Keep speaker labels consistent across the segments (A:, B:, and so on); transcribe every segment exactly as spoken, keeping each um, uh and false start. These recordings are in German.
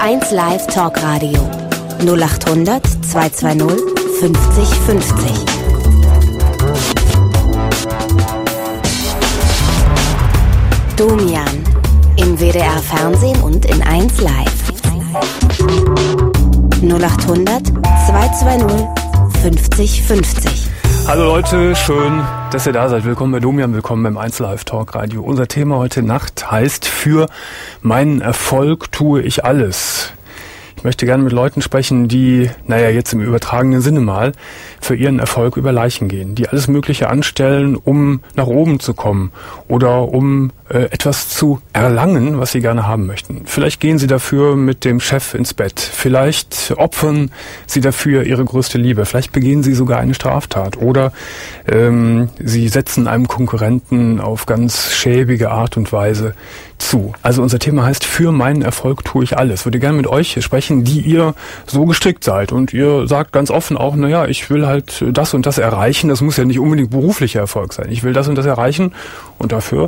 A: eins Live Talkradio null acht hundert zweihundertzweißig fünfzig fünfzig. Domian im W D R Fernsehen und in eins Live. null acht hundert zweihundertzweißig fünfzig fünfzig.
B: Hallo Leute, schön, dass ihr da seid. Willkommen bei Domian, willkommen beim eins Live Talk Radio. Unser Thema heute Nacht heißt: Für meinen Erfolg tue ich alles. Ich möchte gerne mit Leuten sprechen, die, naja, jetzt im übertragenen Sinne mal, für ihren Erfolg über Leichen gehen, die alles Mögliche anstellen, um nach oben zu kommen oder um äh, etwas zu erlangen, was sie gerne haben möchten. Vielleicht gehen sie dafür mit dem Chef ins Bett, vielleicht opfern sie dafür ihre größte Liebe, vielleicht begehen sie sogar eine Straftat oder ähm, sie setzen einem Konkurrenten auf ganz schäbige Art und Weise zu. Also unser Thema heißt: Für meinen Erfolg tue ich alles. Ich würde gerne mit euch sprechen, die ihr so gestrickt seid und ihr sagt ganz offen auch, naja, ich will halt das und das erreichen. Das muss ja nicht unbedingt beruflicher Erfolg sein. Ich will das und das erreichen und dafür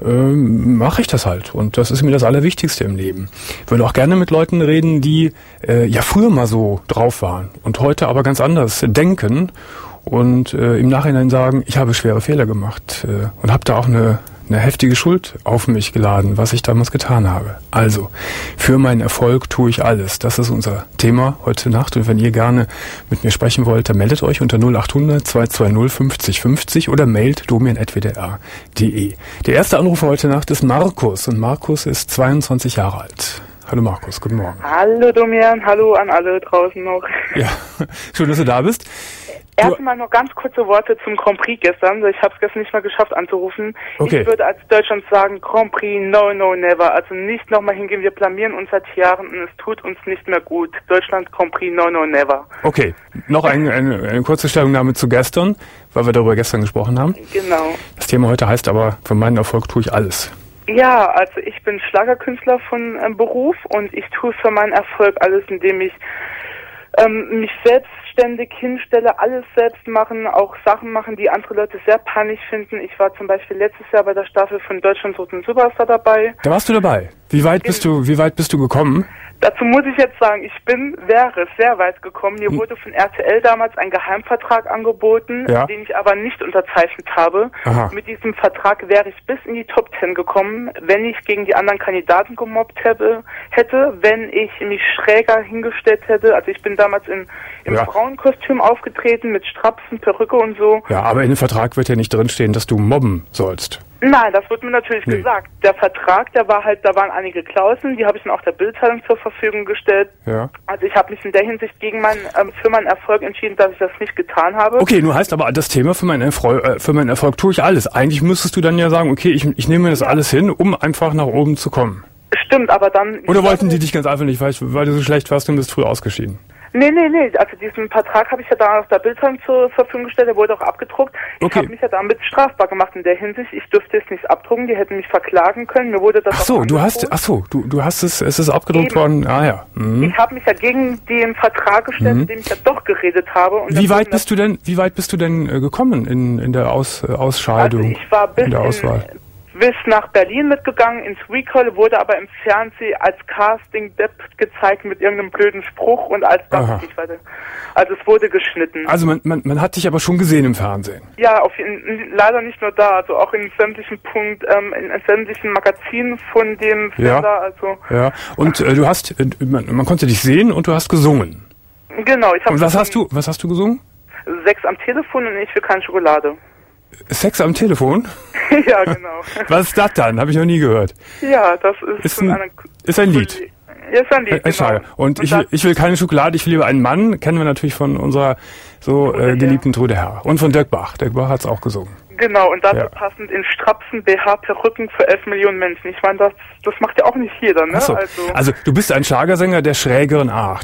B: ähm, mache ich das halt. Und das ist mir das Allerwichtigste im Leben. Ich würde auch gerne mit Leuten reden, die äh, ja früher mal so drauf waren und heute aber ganz anders denken und äh, im Nachhinein sagen, ich habe schwere Fehler gemacht äh, und habe da auch eine eine heftige Schuld auf mich geladen, was ich damals getan habe. Also, für meinen Erfolg tue ich alles. Das ist unser Thema heute Nacht. Und wenn ihr gerne mit mir sprechen wollt, dann meldet euch unter null acht hundert zweihundertzweißig fünfzig fünfzig oder mailt domian at w d r punkt d e. Der erste Anrufer heute Nacht ist Markus. Und Markus ist zweiundzwanzig Jahre alt. Hallo Markus, guten Morgen.
C: Hallo Domian, hallo an alle draußen noch.
B: Ja, schön, dass du da bist.
C: Erstmal noch ganz kurze Worte zum Grand Prix gestern. Ich habe es gestern nicht mal geschafft anzurufen.
B: Okay.
C: Ich würde als Deutschland sagen, Grand Prix, no, no, never. Also nicht nochmal hingehen, wir blamieren uns seit Jahren und es tut uns nicht mehr gut. Deutschland, Grand Prix, no, no, never.
B: Okay, noch ein, eine, eine kurze Stellungnahme zu gestern, weil wir darüber gestern gesprochen haben.
C: Genau.
B: Das Thema heute heißt aber: Für meinen Erfolg tue ich alles.
C: Ja, also ich bin Schlagerkünstler von ähm, Beruf und ich tue für meinen Erfolg alles, indem ich ähm, mich selbstständig hinstelle, alles selbst machen, auch Sachen machen, die andere Leute sehr peinlich finden. Ich war zum Beispiel letztes Jahr bei der Staffel von Deutschland sucht den Superstar dabei.
B: Da warst du dabei. Wie weit bist du, wie weit bist du gekommen?
C: Dazu muss ich jetzt sagen, ich bin, wäre sehr weit gekommen. Mir wurde von R T L damals ein Geheimvertrag angeboten,
B: ja.
C: den ich aber nicht unterzeichnet habe.
B: Aha.
C: Mit diesem Vertrag wäre ich bis in die Top Ten gekommen, wenn ich gegen die anderen Kandidaten gemobbt hätte, hätte, wenn ich mich schräger hingestellt hätte. Also ich bin damals in, im
B: ja.
C: Frauenkostüm aufgetreten, mit Strapsen, Perücke und so.
B: Ja, aber in dem Vertrag wird ja nicht drinstehen, dass du mobben sollst.
C: Nein, das wird mir natürlich
B: nee.
C: gesagt. Der Vertrag, der war halt, da waren einige Klauseln, die habe ich dann auch der Bild-Zeitung zur Verfügung gestellt.
B: Ja.
C: Also ich habe mich in der Hinsicht gegen meinen, ähm, für meinen Erfolg entschieden, dass ich das nicht getan habe.
B: Okay, nur heißt aber das Thema: Für meinen Erfolg, äh, für meinen Erfolg tue ich alles. Eigentlich müsstest du dann ja sagen, okay, ich, ich nehme mir das ja. alles hin, um einfach nach oben zu kommen.
C: Stimmt, aber dann...
B: Oder wollten die dich ganz einfach nicht, weil, weil du so schlecht warst und bist früh ausgeschieden?
C: Nee, nee, nee. Also diesen Vertrag habe ich ja da auf der Bildzeitung zur Verfügung gestellt, der wurde auch abgedruckt. Ich
B: okay.
C: habe mich ja damit strafbar gemacht in der Hinsicht. Ich dürfte es nicht abdrucken, die hätten mich verklagen können. Mir wurde das
B: Ach so, du hast, ach so, du, du hast es, es ist abgedruckt Eben. worden. Ah ja. Mhm.
C: Ich habe mich ja gegen den Vertrag gestellt, mhm. mit dem ich ja doch geredet habe. Und
B: wie weit bist du denn, wie weit bist du denn äh, gekommen in in der Aus, äh, Ausscheidung?
C: Also ich war bis
B: in der Auswahl.
C: In, bis nach Berlin mitgegangen, ins Recall, wurde aber im Fernsehen als Casting-Depp gezeigt mit irgendeinem blöden Spruch und als das nicht weiter. Also es wurde geschnitten.
B: Also man, man, man hat dich aber schon gesehen im Fernsehen?
C: Ja, auf, in, leider nicht nur da, also auch in sämtlichen Punkt, ähm, in, in sämtlichen Magazinen von dem Sender,
B: ja.
C: also.
B: Ja, und äh, du hast, äh, man, man konnte dich sehen und du hast gesungen.
C: Genau, ich habe.
B: Und was hast du, was hast du gesungen?
C: Sex am Telefon und ich will keine Schokolade.
B: Sex am Telefon?
C: Ja, genau.
B: Was ist das dann? Habe ich noch nie gehört.
C: Ja, das ist,
B: ist, ein, eine, ist ein Lied.
C: Ja, ist ein Lied,
B: äh, genau. Und, und ich, will, ich will keine Schokolade, ich will lieber einen Mann, kennen wir natürlich von unserer so äh, geliebten Trude Herr. Und von Dirk Bach. Dirk Bach hat es auch gesungen.
C: Genau, und dazu
B: ja.
C: passend in Strapsen, B H, Perücken für elf Millionen Menschen. Ich meine, das, das macht ja auch nicht jeder, ne?
B: Ach so.
C: Also,
B: also du bist ein Schlagersänger der schrägeren Art.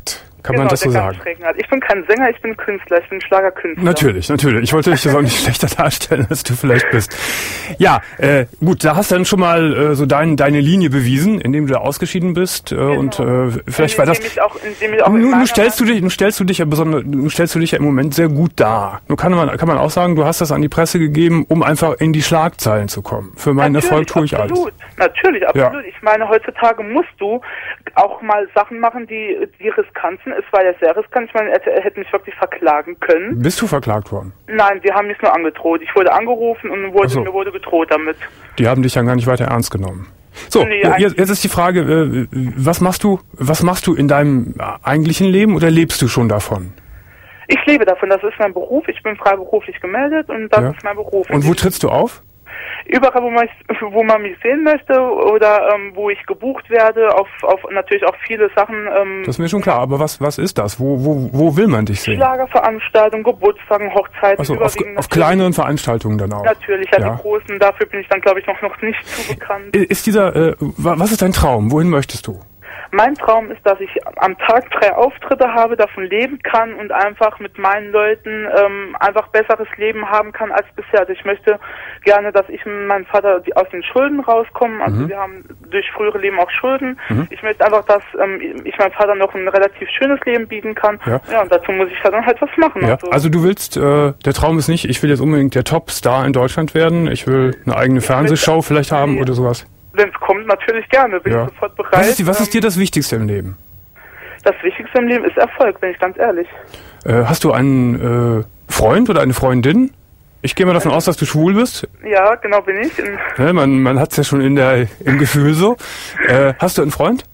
B: Kann
C: genau,
B: man das so
C: der
B: sagen?
C: ganz schrägen Art. Ich bin kein Sänger, ich bin Künstler, ich bin Schlagerkünstler.
B: Natürlich, natürlich. Ich wollte dich das auch nicht schlechter darstellen, als du vielleicht bist. Ja, äh, gut, da hast du dann schon mal äh, so dein, deine Linie bewiesen, indem du da ausgeschieden bist. Äh,
C: Genau.
B: Und äh, vielleicht
C: Und
B: war das...
C: indem ich auch, indem ich auch in
B: Nun,
C: meiner
B: nun stellst du dich, nun stellst du dich ja besonders, nun stellst du dich ja im Moment sehr gut dar. Nun kann man, kann man auch sagen, du hast das an die Presse gegeben, um einfach in die Schlagzeilen zu kommen. Für meinen Erfolg tue ich
C: absolut.
B: alles.
C: Natürlich, absolut.
B: Ja.
C: Ich meine, heutzutage musst du auch mal Sachen machen, die, die riskant sind. Es war ja sehr riskant. Ich meine, er, er hätte mich wirklich verklagen können.
B: Bist du verklagt worden?
C: Nein, die haben mich nur angedroht. Ich wurde angerufen und wurde,
B: Ach so.
C: mir wurde gedroht damit.
B: Die haben dich ja gar nicht weiter ernst genommen. So,
C: Nee,
B: jetzt, jetzt ist die Frage, äh, was machst du, was machst du in deinem eigentlichen Leben oder lebst du schon davon?
C: Ich lebe davon, das ist mein Beruf. Ich bin freiberuflich gemeldet und das
B: Ja.
C: ist mein Beruf.
B: Und wo trittst du auf?
C: Überall, wo man, wo man mich sehen möchte oder ähm, wo ich gebucht werde, auf, auf natürlich auch viele Sachen. Ähm,
B: Das ist mir schon klar, aber was, was ist das? Wo, wo, wo will man dich sehen?
C: Schlagerveranstaltungen, Geburtstagen, Hochzeiten.
B: Also auf,
C: überwiegend
B: auf
C: natürlich.
B: kleineren Veranstaltungen dann auch.
C: Natürlich, ja,
B: Ja.
C: die großen, dafür bin ich dann, glaube ich, noch, noch nicht zu bekannt.
B: Ist dieser, äh, wa- was ist dein Traum? Wohin möchtest du?
C: Mein Traum ist, dass ich am Tag drei Auftritte habe, davon leben kann und einfach mit meinen Leuten ähm, einfach besseres Leben haben kann als bisher. Also ich möchte gerne, dass ich und mein Vater die, aus den Schulden rauskommen. Also
B: Mhm.
C: wir haben durch frühere Leben auch Schulden.
B: Mhm.
C: Ich möchte einfach, dass ähm, ich meinem Vater noch ein relativ schönes Leben bieten kann.
B: Ja.
C: Ja, und dazu muss ich dann halt was machen.
B: Ja. Also du willst, äh, der Traum ist nicht, ich will jetzt unbedingt der Top-Star in Deutschland werden. Ich will eine eigene Fernsehshow vielleicht haben
C: Nee.
B: oder sowas.
C: Wenn es kommt, natürlich gerne, bin
B: Ja.
C: ich sofort bereit.
B: Was ist, die, was ist dir
C: Ähm,
B: das Wichtigste im Leben?
C: Das Wichtigste im Leben ist Erfolg, bin ich ganz ehrlich.
B: Äh, hast du einen äh, Freund oder eine Freundin? Ich gehe mal davon aus, dass du schwul bist.
C: Ja, genau bin ich. In,
B: Ne, man man hat es ja schon in der, im Gefühl so. Äh, hast du einen Freund?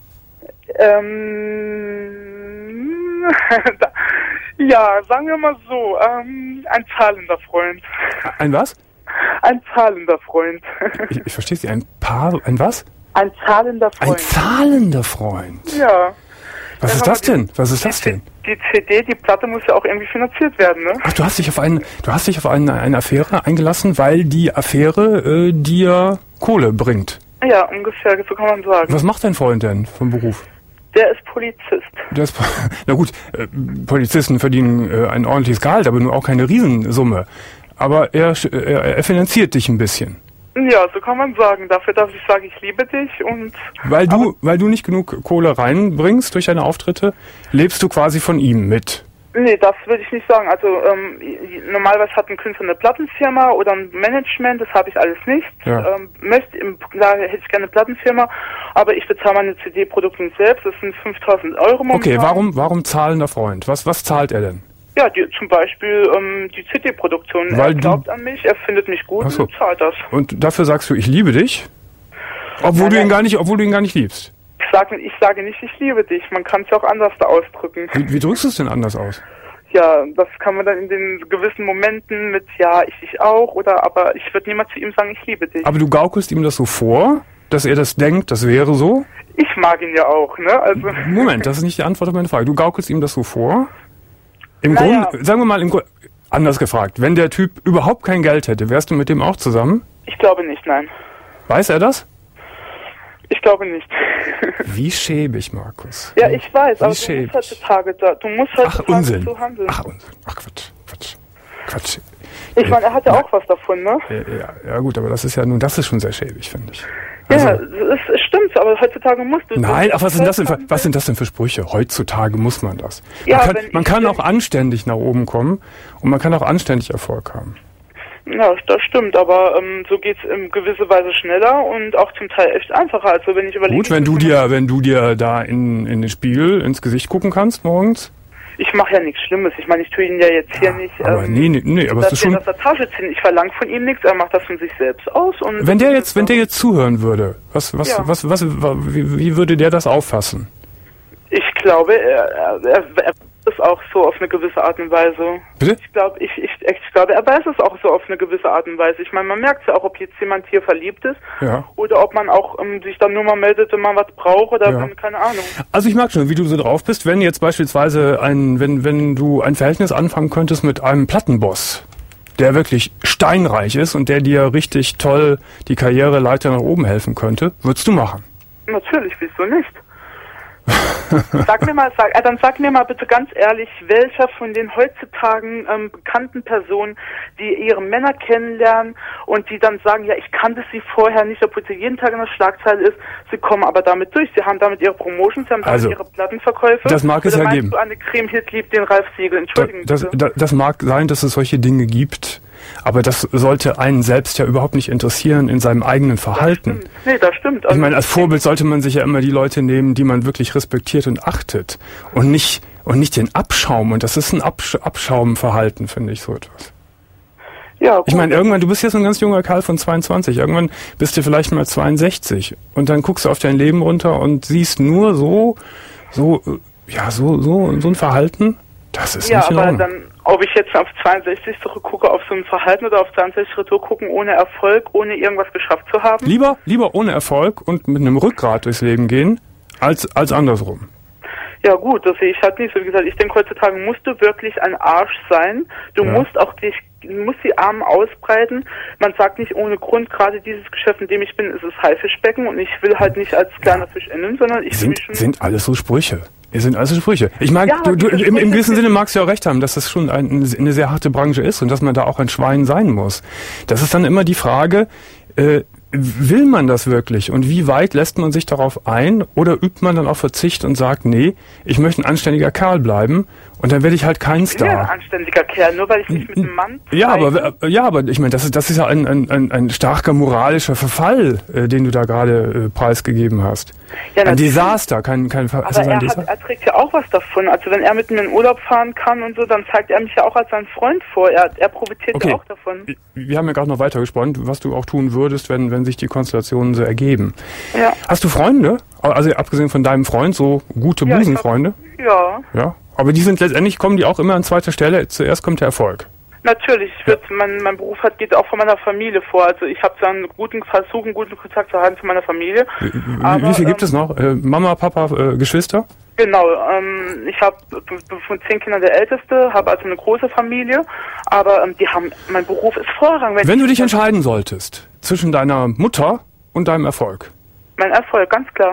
C: ähm, da- ja, sagen wir mal so, ähm, ein zahlender Freund.
B: Ein was?
C: Ein zahlender Freund.
B: Ich, ich verstehe Sie. Ein Paar, ein was?
C: Ein zahlender
B: Ein
C: Freund.
B: zahlender Freund.
C: Ja.
B: Was
C: Ja,
B: ist
C: aber
B: das denn? Was ist
C: die,
B: das denn?
C: Die C D, die Platte muss ja auch irgendwie finanziert werden, ne?
B: Ach, du hast dich auf einen, du hast dich auf eine, eine Affäre eingelassen, weil die Affäre äh, dir Kohle bringt.
C: Ja, ungefähr, so kann man sagen.
B: Was macht dein Freund denn vom Beruf?
C: Der ist Polizist.
B: Der ist, na gut, äh, Polizisten verdienen äh, ein ordentliches Gehalt, aber nur auch keine Riesensumme. Aber er, er, er finanziert dich ein bisschen.
C: Ja, so kann man sagen. Dafür, dass ich sage, ich liebe dich und...
B: Weil du, weil du nicht genug Kohle reinbringst durch deine Auftritte, lebst du quasi von ihm mit.
C: Nee, das würde ich nicht sagen. Also ähm, normalerweise hat ein Künstler eine Plattenfirma oder ein Management, das habe ich alles nicht.
B: Ja.
C: Ähm, möchte, klar hätte ich gerne eine Plattenfirma, aber ich bezahle meine C D-Produkte selbst, das sind fünftausend Euro momentan.
B: Okay, warum, warum zahlender Freund? Was, was zahlt er denn?
C: Ja, die, zum Beispiel ähm, die C D-Produktion.
B: Weil
C: Er glaubt
B: du-
C: an mich, er findet mich gut
B: Ach so.
C: und zahlt das.
B: Und dafür sagst du, ich liebe dich? Obwohl
C: Nein,
B: du ihn
C: nein.
B: gar nicht, obwohl du ihn gar nicht liebst.
C: Ich sage, ich sage nicht, ich liebe dich. Man kann es ja auch anders da ausdrücken.
B: Wie, wie drückst du es denn anders aus?
C: Ja, das kann man dann in den gewissen Momenten mit, ja, ich dich auch, oder, aber ich würde niemals zu ihm sagen, ich liebe dich.
B: Aber du gaukelst ihm das so vor, dass er das denkt, das wäre so?
C: Ich mag ihn ja auch, ne? Also.
B: Moment, das ist nicht die Antwort auf meine Frage. Du gaukelst ihm das so vor? Im
C: Naja.
B: Grunde, sagen wir mal, im Grund, anders gefragt, wenn der Typ überhaupt kein Geld hätte, wärst du mit dem auch zusammen?
C: Ich glaube nicht, nein.
B: Weiß er das?
C: Ich glaube nicht.
B: Wie schäbig, Markus.
C: Ja, ich weiß,
B: Wie
C: aber du
B: schäbig.
C: musst heutzutage da, du musst
B: Ach,
C: heutzutage
B: Unsinn.
C: so handeln.
B: Ach, Unsinn. Ach, Quatsch. Quatsch. Quatsch.
C: Ich meine, er hat ja auch was davon, ne?
B: Ja, ja, ja, gut, aber das ist ja nun, das ist schon sehr schäbig, finde ich.
C: Ja,
B: Also,
C: es, es stimmt, aber heutzutage musst du...
B: nein, ach, was sind das denn für,
C: haben
B: was sind das denn für Sprüche? Heutzutage muss man das.
C: Ja,
B: man kann,
C: wenn
B: man
C: ich-
B: kann auch anständig nach oben kommen und man kann auch anständig Erfolg haben.
C: Ja, das stimmt, aber ähm, so geht's in gewisser Weise schneller und auch zum Teil echt einfacher. Also wenn ich überlege...
B: Gut, wenn du dir, wenn du dir da in, in den Spiegel ins Gesicht gucken kannst morgens.
C: Ich mache ja nichts Schlimmes. Ich meine, ich tue ihn ja jetzt hier nicht...
B: Aber nee, nee, nee, aber es
C: dass
B: ist
C: wir
B: schon,
C: aus der Tasche ziehen. Ich verlange von ihm nichts, er macht das von sich selbst aus. Und
B: wenn der jetzt, wenn der jetzt zuhören würde, was, was,
C: Ja.
B: was, was, wie, wie würde der das auffassen?
C: Ich glaube, er, er, er, er ist auch so auf eine gewisse Art und Weise.
B: Bitte?
C: Ich glaube, ich, ich, ich glaube, er weiß es auch so auf eine gewisse Art und Weise. Ich meine, man merkt ja auch, ob jetzt jemand hier verliebt ist
B: Ja.
C: oder ob man auch ähm, sich dann nur mal meldet, wenn man was braucht oder
B: Ja.
C: wenn, keine Ahnung.
B: Also ich mag schon, wie du so drauf bist, wenn jetzt beispielsweise ein, wenn, wenn du ein Verhältnis anfangen könntest mit einem Plattenboss, der wirklich steinreich ist und der dir richtig toll die Karriereleiter nach oben helfen könnte, würdest du machen.
C: Natürlich, wieso nicht? Sag mir mal, sag, äh, dann sag mir mal bitte ganz ehrlich, welcher von den heutzutage ähm, bekannten Personen, die ihre Männer kennenlernen und die dann sagen, ja, ich kannte sie vorher nicht, obwohl sie jeden Tag in der Schlagzeile ist, sie kommen aber damit durch, sie haben damit ihre Promotions, sie haben damit
B: also,
C: ihre Plattenverkäufe.
B: Das mag es ja geben.
C: Du, Anne Creme-Hit liebt den Ralf Siegel, entschuldigen
B: das, das, das mag sein, dass es solche Dinge gibt, aber das sollte einen selbst ja überhaupt nicht interessieren in seinem eigenen Verhalten.
C: Das nee, das stimmt. Also
B: ich meine, als Vorbild sollte man sich ja immer die Leute nehmen, die man wirklich respektiert und achtet und nicht und nicht den Abschaum. Und das ist ein Absch- Abschaumverhalten, finde ich, so etwas.
C: Ja, gut.
B: Ich meine, irgendwann, du bist jetzt ein ganz junger Kerl von zweiundzwanzig, irgendwann bist du vielleicht mal zweiundsechzig und dann guckst du auf dein Leben runter und siehst nur so, so, ja, so, so, so ein Verhalten. Das ist
C: ja,
B: nicht in
C: aber
B: Ordnung.
C: dann, ob ich jetzt auf zweiundsechzig zurückgucke, auf so ein Verhalten oder auf zweiundsechzig retour gucken, ohne Erfolg, ohne irgendwas geschafft zu haben?
B: Lieber, lieber ohne Erfolg und mit einem Rückgrat durchs Leben gehen, als, als andersrum.
C: Ja gut, das sehe ich halt nicht so. Wie gesagt, ich denke, heutzutage musst du wirklich ein Arsch sein. Du
B: Ja.
C: musst auch dich, du musst die Arme ausbreiten. Man sagt nicht ohne Grund, gerade dieses Geschäft, in dem ich bin, ist es Haifischbecken und ich will halt nicht als kleiner Fisch enden, sondern ich will
B: Sind,
C: mich schon...
B: sind alles so Sprüche. Es sind alles so Sprüche. Ich meine,
C: Ja,
B: du, du,
C: diese
B: im, im
C: Sprüche
B: gewissen
C: sind-
B: Sinne magst du ja recht haben, dass das schon ein, eine sehr harte Branche ist und dass man da auch ein Schwein sein muss. Das ist dann immer die Frage, äh, will man das wirklich und wie weit lässt man sich darauf ein oder übt man dann auf Verzicht und sagt, nee, ich möchte ein anständiger Kerl bleiben und dann werde ich halt kein
C: Ich bin ja ein
B: Star.
C: anständiger Kerl, nur weil ich mich mit einem Mann
B: Ja,
C: zeige.
B: aber ja, aber ich meine, das ist das ist ja ein ein ein, ein starker moralischer Verfall, äh, den du da gerade äh, preisgegeben hast.
C: Ja,
B: ein
C: natürlich.
B: Desaster, kein kein Ver-
C: Aber
B: ist das ein
C: er, hat,
B: Desaster?
C: er trägt ja auch was davon. Also wenn er mit mir in Urlaub fahren kann und so, dann zeigt er mich ja auch als sein Freund vor. Er, er profitiert
B: Okay.
C: ja auch davon.
B: Wir haben ja gerade noch weiter gesponnen, was du auch tun würdest, wenn wenn sich die Konstellationen so ergeben.
C: Ja.
B: Hast du Freunde? Also abgesehen von deinem Freund, so gute
C: Ja, ich
B: Busenfreunde?
C: Ja,
B: Ja. Aber die sind letztendlich, kommen die auch immer an zweiter Stelle. Zuerst kommt der Erfolg.
C: natürlich. Ich würd, mein, mein Beruf hat, geht auch von meiner Familie vor. Also ich habe dann einen guten, versuche einen guten Kontakt zu haben zu meiner Familie.
B: Wie,
C: Aber,
B: wie viel gibt
C: ähm,
B: es noch? Äh, Mama, Papa, äh, Geschwister?
C: Genau, ähm, ich habe von zehn Kindern der Älteste, habe also eine große Familie, aber ähm, die haben, mein Beruf ist Vorrang.
B: Wenn du dich entscheiden solltest zwischen deiner Mutter und deinem Erfolg.
C: Mein Erfolg, ganz klar.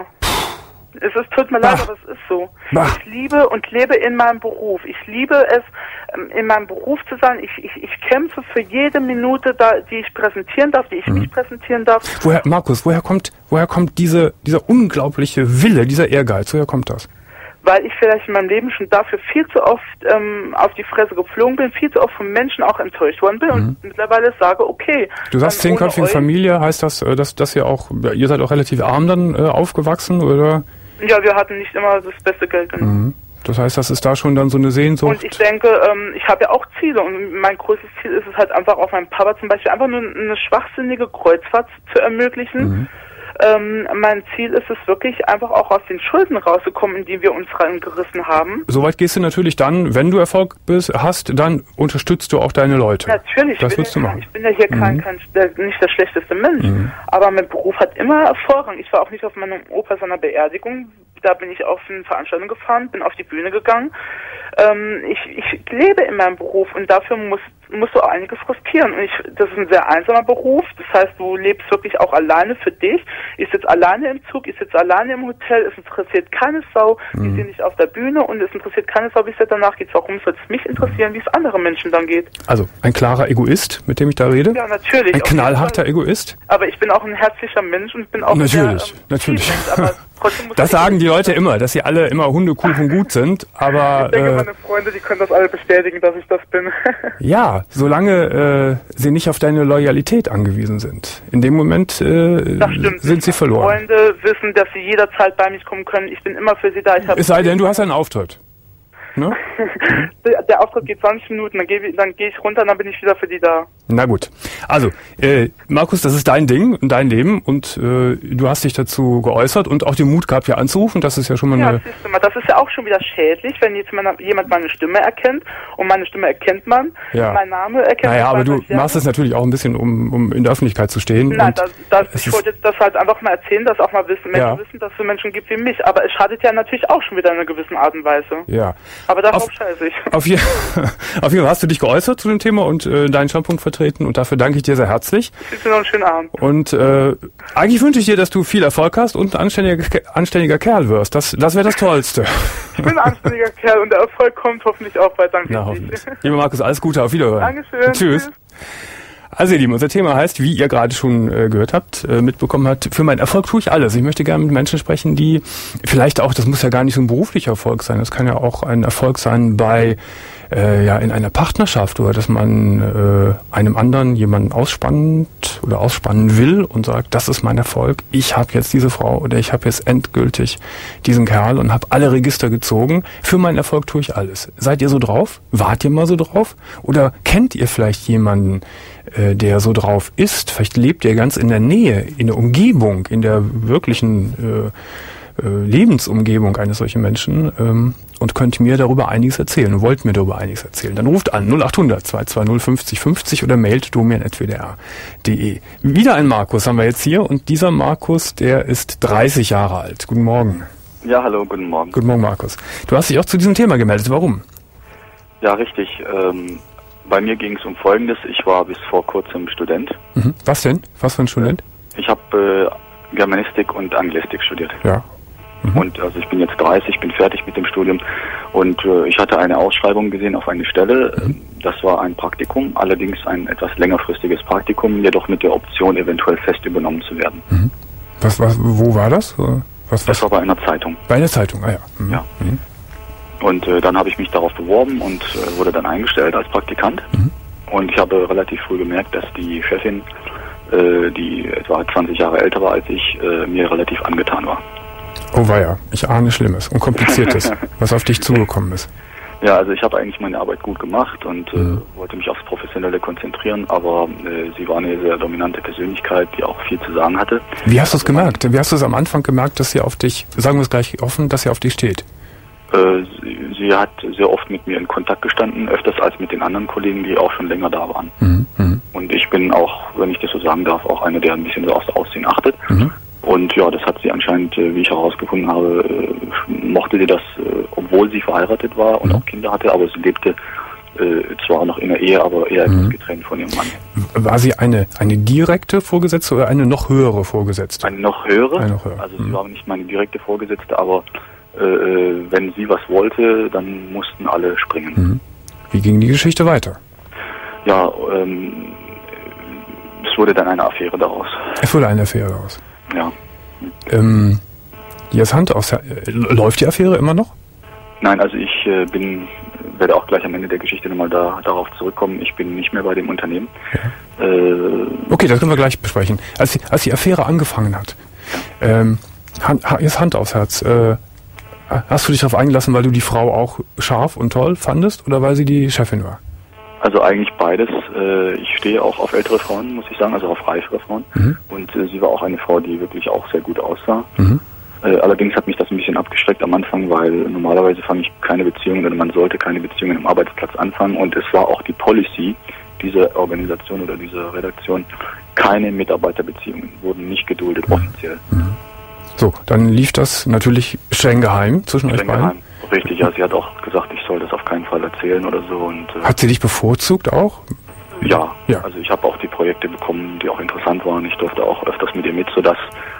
C: Es ist, tut mir leid,
B: Bah.
C: aber es ist so.
B: Bah.
C: Ich liebe und lebe in meinem Beruf. Ich liebe es, ähm, in meinem Beruf zu sein. Ich, ich, ich kämpfe für jede Minute, da, die ich präsentieren darf, die ich
B: Mhm.
C: mich präsentieren darf.
B: Woher, Markus, woher kommt, woher kommt diese, dieser unglaubliche Wille, dieser Ehrgeiz? Woher kommt das?
C: Weil ich vielleicht in meinem Leben schon dafür viel zu oft ähm, auf die Fresse geflogen bin, viel zu oft von Menschen auch enttäuscht worden bin und mittlerweile sage, okay.
B: Du sagst
C: dann ohne
B: zehnköpfige
C: euch-
B: Familie, heißt das, äh, dass, dass ihr auch, ihr seid auch relativ arm dann äh, aufgewachsen, oder?
C: Ja, wir hatten nicht immer das beste Geld. Genau.
B: Mhm. Das heißt, das ist da schon dann so eine Sehnsucht.
C: Und ich denke, ähm, ich habe ja auch Ziele und mein größtes Ziel ist es halt einfach auch meinem Papa zum Beispiel einfach nur eine schwachsinnige Kreuzfahrt zu ermöglichen.
B: Mhm.
C: Ähm, mein Ziel ist es wirklich einfach auch aus den Schulden rauszukommen, in die wir uns reingerissen haben.
B: Soweit gehst du natürlich dann, wenn du Erfolg bist, hast, dann unterstützt du auch deine Leute.
C: Natürlich,
B: Das
C: ich bin,
B: willst du
C: ja,
B: machen.
C: ich bin ja hier kein,
B: Mhm.
C: kein, der, nicht der schlechteste Mensch,
B: Mhm.
C: aber mein Beruf hat immer Vorrang. Ich war auch nicht auf meinem Opa seiner Beerdigung, da bin ich auf eine Veranstaltung gefahren, bin auf die Bühne gegangen. Ähm, ich, ich lebe in meinem Beruf und dafür muss, musst du auch einiges riskieren. Und ich, das ist ein sehr einsamer Beruf, das heißt, du lebst wirklich auch alleine für dich. Ich sitze alleine im Zug, ich sitze alleine im Hotel, es interessiert keine Sau,
B: Mhm.
C: ich sehe nicht auf der Bühne und es interessiert keine Sau, wie es dir danach geht. Warum soll es mich interessieren, wie es anderen Menschen dann geht?
B: Also, ein klarer Egoist, mit dem ich da rede.
C: Ja, natürlich.
B: Ein
C: auf jeden
B: knallharter
C: Fall.
B: Egoist.
C: Aber ich bin auch ein herzlicher Mensch und bin auch
B: Natürlich,
C: sehr, ähm,
B: natürlich.
C: vielmensch, aber trotzdem muss
B: Das
C: ich-
B: sagen die Leute immer, dass sie alle immer Hundekuchen gut sind, aber
C: Ich denke,
B: äh,
C: meine Freunde, die können das alle bestätigen, dass ich das bin.
B: ja, solange äh, sie nicht auf deine Loyalität angewiesen sind. In dem Moment äh,
C: Das stimmt.
B: sind sie verloren.
C: Freunde wissen, dass sie jederzeit bei mich kommen können. Ich bin immer für sie da. Ich hab
B: Es sei denn, du hast einen Auftritt. Ne?
C: der, der Auftritt geht zwanzig Minuten, dann gehe ich, dann gehe ich runter und dann bin ich wieder für die da.
B: Na gut. Also, äh, Markus, das ist dein Ding und dein Leben und äh, du hast dich dazu geäußert und auch den Mut gehabt, hier anzurufen. Das ist ja schon mal
C: Ja,
B: eine...
C: siehst du mal, das ist ja auch schon wieder schädlich, wenn jetzt meine, jemand meine Stimme erkennt und meine Stimme erkennt man,
B: Ja.
C: mein Name erkennt
B: Naja,
C: man.
B: aber du
C: ja.
B: machst es natürlich auch ein bisschen, um, um in der Öffentlichkeit zu stehen.
C: Nein,
B: und
C: das, das,
B: es
C: ich
B: ist-
C: wollte jetzt das halt einfach mal erzählen, dass auch mal wissen, Menschen
B: Ja.
C: wissen, dass es so Menschen gibt wie mich. Aber es schadet ja natürlich auch schon wieder in einer gewissen Art und Weise.
B: Ja.
C: Aber darauf
B: Auf-
C: scheiße ich.
B: Auf, je, auf jeden Fall hast du dich geäußert zu dem Thema und äh, deinen Standpunkt vertreten und dafür danke danke ich dir sehr herzlich.
C: Ich wünsche dir noch einen schönen Abend.
B: Und äh, eigentlich wünsche ich dir, dass du viel Erfolg hast und ein anständiger, anständiger Kerl wirst. Das, das wäre das Tollste.
C: Ich bin ein anständiger Kerl und der Erfolg kommt hoffentlich auch bald. Danke.
B: Na, hoffentlich. Lieber Markus, alles Gute, auf Wiederhören.
C: Dankeschön.
B: Tschüss. Tschüss. Also ihr Lieben, unser Thema heißt, wie ihr gerade schon äh, gehört habt, äh, mitbekommen habt, für meinen Erfolg tue ich alles. Ich möchte gerne mit Menschen sprechen, die vielleicht auch, das muss ja gar nicht so ein beruflicher Erfolg sein, das kann ja auch ein Erfolg sein bei, äh, ja, in einer Partnerschaft oder dass man äh, einem anderen jemanden ausspannt oder ausspannen will und sagt, das ist mein Erfolg, ich habe jetzt diese Frau oder ich habe jetzt endgültig diesen Kerl und habe alle Register gezogen. Für meinen Erfolg tue ich alles. Seid ihr so drauf? Wart ihr mal so drauf? Oder kennt ihr vielleicht jemanden, der so drauf ist? Vielleicht lebt ihr ganz in der Nähe, in der Umgebung, in der wirklichen äh, äh, Lebensumgebung eines solchen Menschen ähm, und könnt mir darüber einiges erzählen und wollt mir darüber einiges erzählen. Dann ruft an null acht hundert zwei zwei null fünfzig fünfzig oder mailt domian at w d r punkt d e. Wieder ein Markus haben wir jetzt hier und dieser Markus, der ist dreißig Jahre alt. Guten Morgen.
D: Ja, hallo, guten Morgen.
B: Guten Morgen, Markus. Du hast dich auch zu diesem Thema gemeldet. Warum?
D: Ja, richtig. Ähm Bei mir ging es um Folgendes. Ich war bis vor kurzem Student.
B: Mhm. Was denn? Was für ein Student?
D: Ich habe äh, Germanistik und Anglistik studiert.
B: Ja. Mhm.
D: Und also ich bin jetzt dreißig, bin fertig mit dem Studium. Und äh, ich hatte eine Ausschreibung gesehen auf eine Stelle. Mhm. Das war ein Praktikum, allerdings ein etwas längerfristiges Praktikum, jedoch mit der Option, eventuell fest übernommen zu werden.
B: Mhm. Was, was, wo war das? Was, was?
D: Das war bei einer Zeitung.
B: Bei einer Zeitung, ah ja. Mhm.
D: Ja.
B: Mhm.
D: Und äh, dann habe ich mich darauf beworben und äh, wurde dann eingestellt als Praktikant. Mhm. Und ich habe relativ früh gemerkt, dass die Chefin, äh, die etwa zwanzig Jahre älter war als ich, äh, mir relativ angetan war.
B: Oh weia, ich ahne Schlimmes und Kompliziertes, was auf dich zugekommen ist.
D: Ja, also ich habe eigentlich meine Arbeit gut gemacht und äh,
B: mhm.
D: wollte mich aufs Professionelle konzentrieren, aber äh, sie war eine sehr dominante Persönlichkeit, die auch viel zu sagen hatte.
B: Wie hast du es gemerkt? Wie hast du es am Anfang gemerkt, dass sie auf dich, sagen wir es gleich offen, dass sie auf dich steht?
D: Sie, sie hat sehr oft mit mir in Kontakt gestanden, öfters als mit den anderen Kollegen, die auch schon länger da waren.
B: Mhm.
D: Und ich bin auch, wenn ich das so sagen darf, auch einer, der ein bisschen so aufs Aussehen achtet.
B: Mhm.
D: Und ja, das hat sie anscheinend, wie ich herausgefunden habe, mochte sie das, obwohl sie verheiratet war und
B: mhm.
D: auch Kinder hatte, aber sie lebte äh, zwar noch in der Ehe, aber eher
B: mhm.
D: etwas getrennt von ihrem Mann.
B: War sie eine, eine direkte Vorgesetzte oder eine noch höhere Vorgesetzte?
D: Eine noch höhere.
B: Eine noch höhere.
D: Also
B: mhm.
D: sie war nicht meine direkte Vorgesetzte, aber Äh, wenn sie was wollte, dann mussten alle springen.
B: Mhm. Wie ging die Geschichte weiter?
D: Ja, ähm, es wurde dann eine Affäre daraus.
B: Es wurde eine Affäre daraus.
D: Ja.
B: Ähm, jetzt Hand aufs Herz. Läuft die Affäre immer noch?
D: Nein, also ich äh, bin, werde auch gleich am Ende der Geschichte nochmal da, darauf zurückkommen. Ich bin nicht mehr bei dem Unternehmen.
B: Ja.
D: Äh,
B: okay, das können wir gleich besprechen. Als die, als die Affäre angefangen hat, ja. ähm, Hand, jetzt Hand aufs Herz. Äh, Hast du dich darauf eingelassen, weil du die Frau auch scharf und toll fandest oder weil sie die Chefin war?
D: Also eigentlich beides. Ich stehe auch auf ältere Frauen, muss ich sagen, also auf reifere Frauen. Mhm. Und sie war auch eine Frau, die wirklich auch sehr gut aussah. Mhm. Allerdings hat mich das ein bisschen abgeschreckt am Anfang, weil normalerweise fange ich keine Beziehungen oder man sollte keine Beziehungen am Arbeitsplatz anfangen. Und es war auch die Policy dieser Organisation oder dieser Redaktion, keine Mitarbeiterbeziehungen wurden nicht geduldet, mhm. offiziell.
B: Mhm. So, dann lief das natürlich streng geheim zwischen
D: streng
B: euch beiden.
D: Geheim. Richtig, ja, sie hat auch gesagt, ich soll das auf keinen Fall erzählen oder so. Und, äh,
B: hat sie dich bevorzugt auch?
D: Ja,
B: ja.
D: Also ich habe auch die Projekte bekommen, die auch interessant waren. Ich durfte auch öfters mit ihr mit, sodass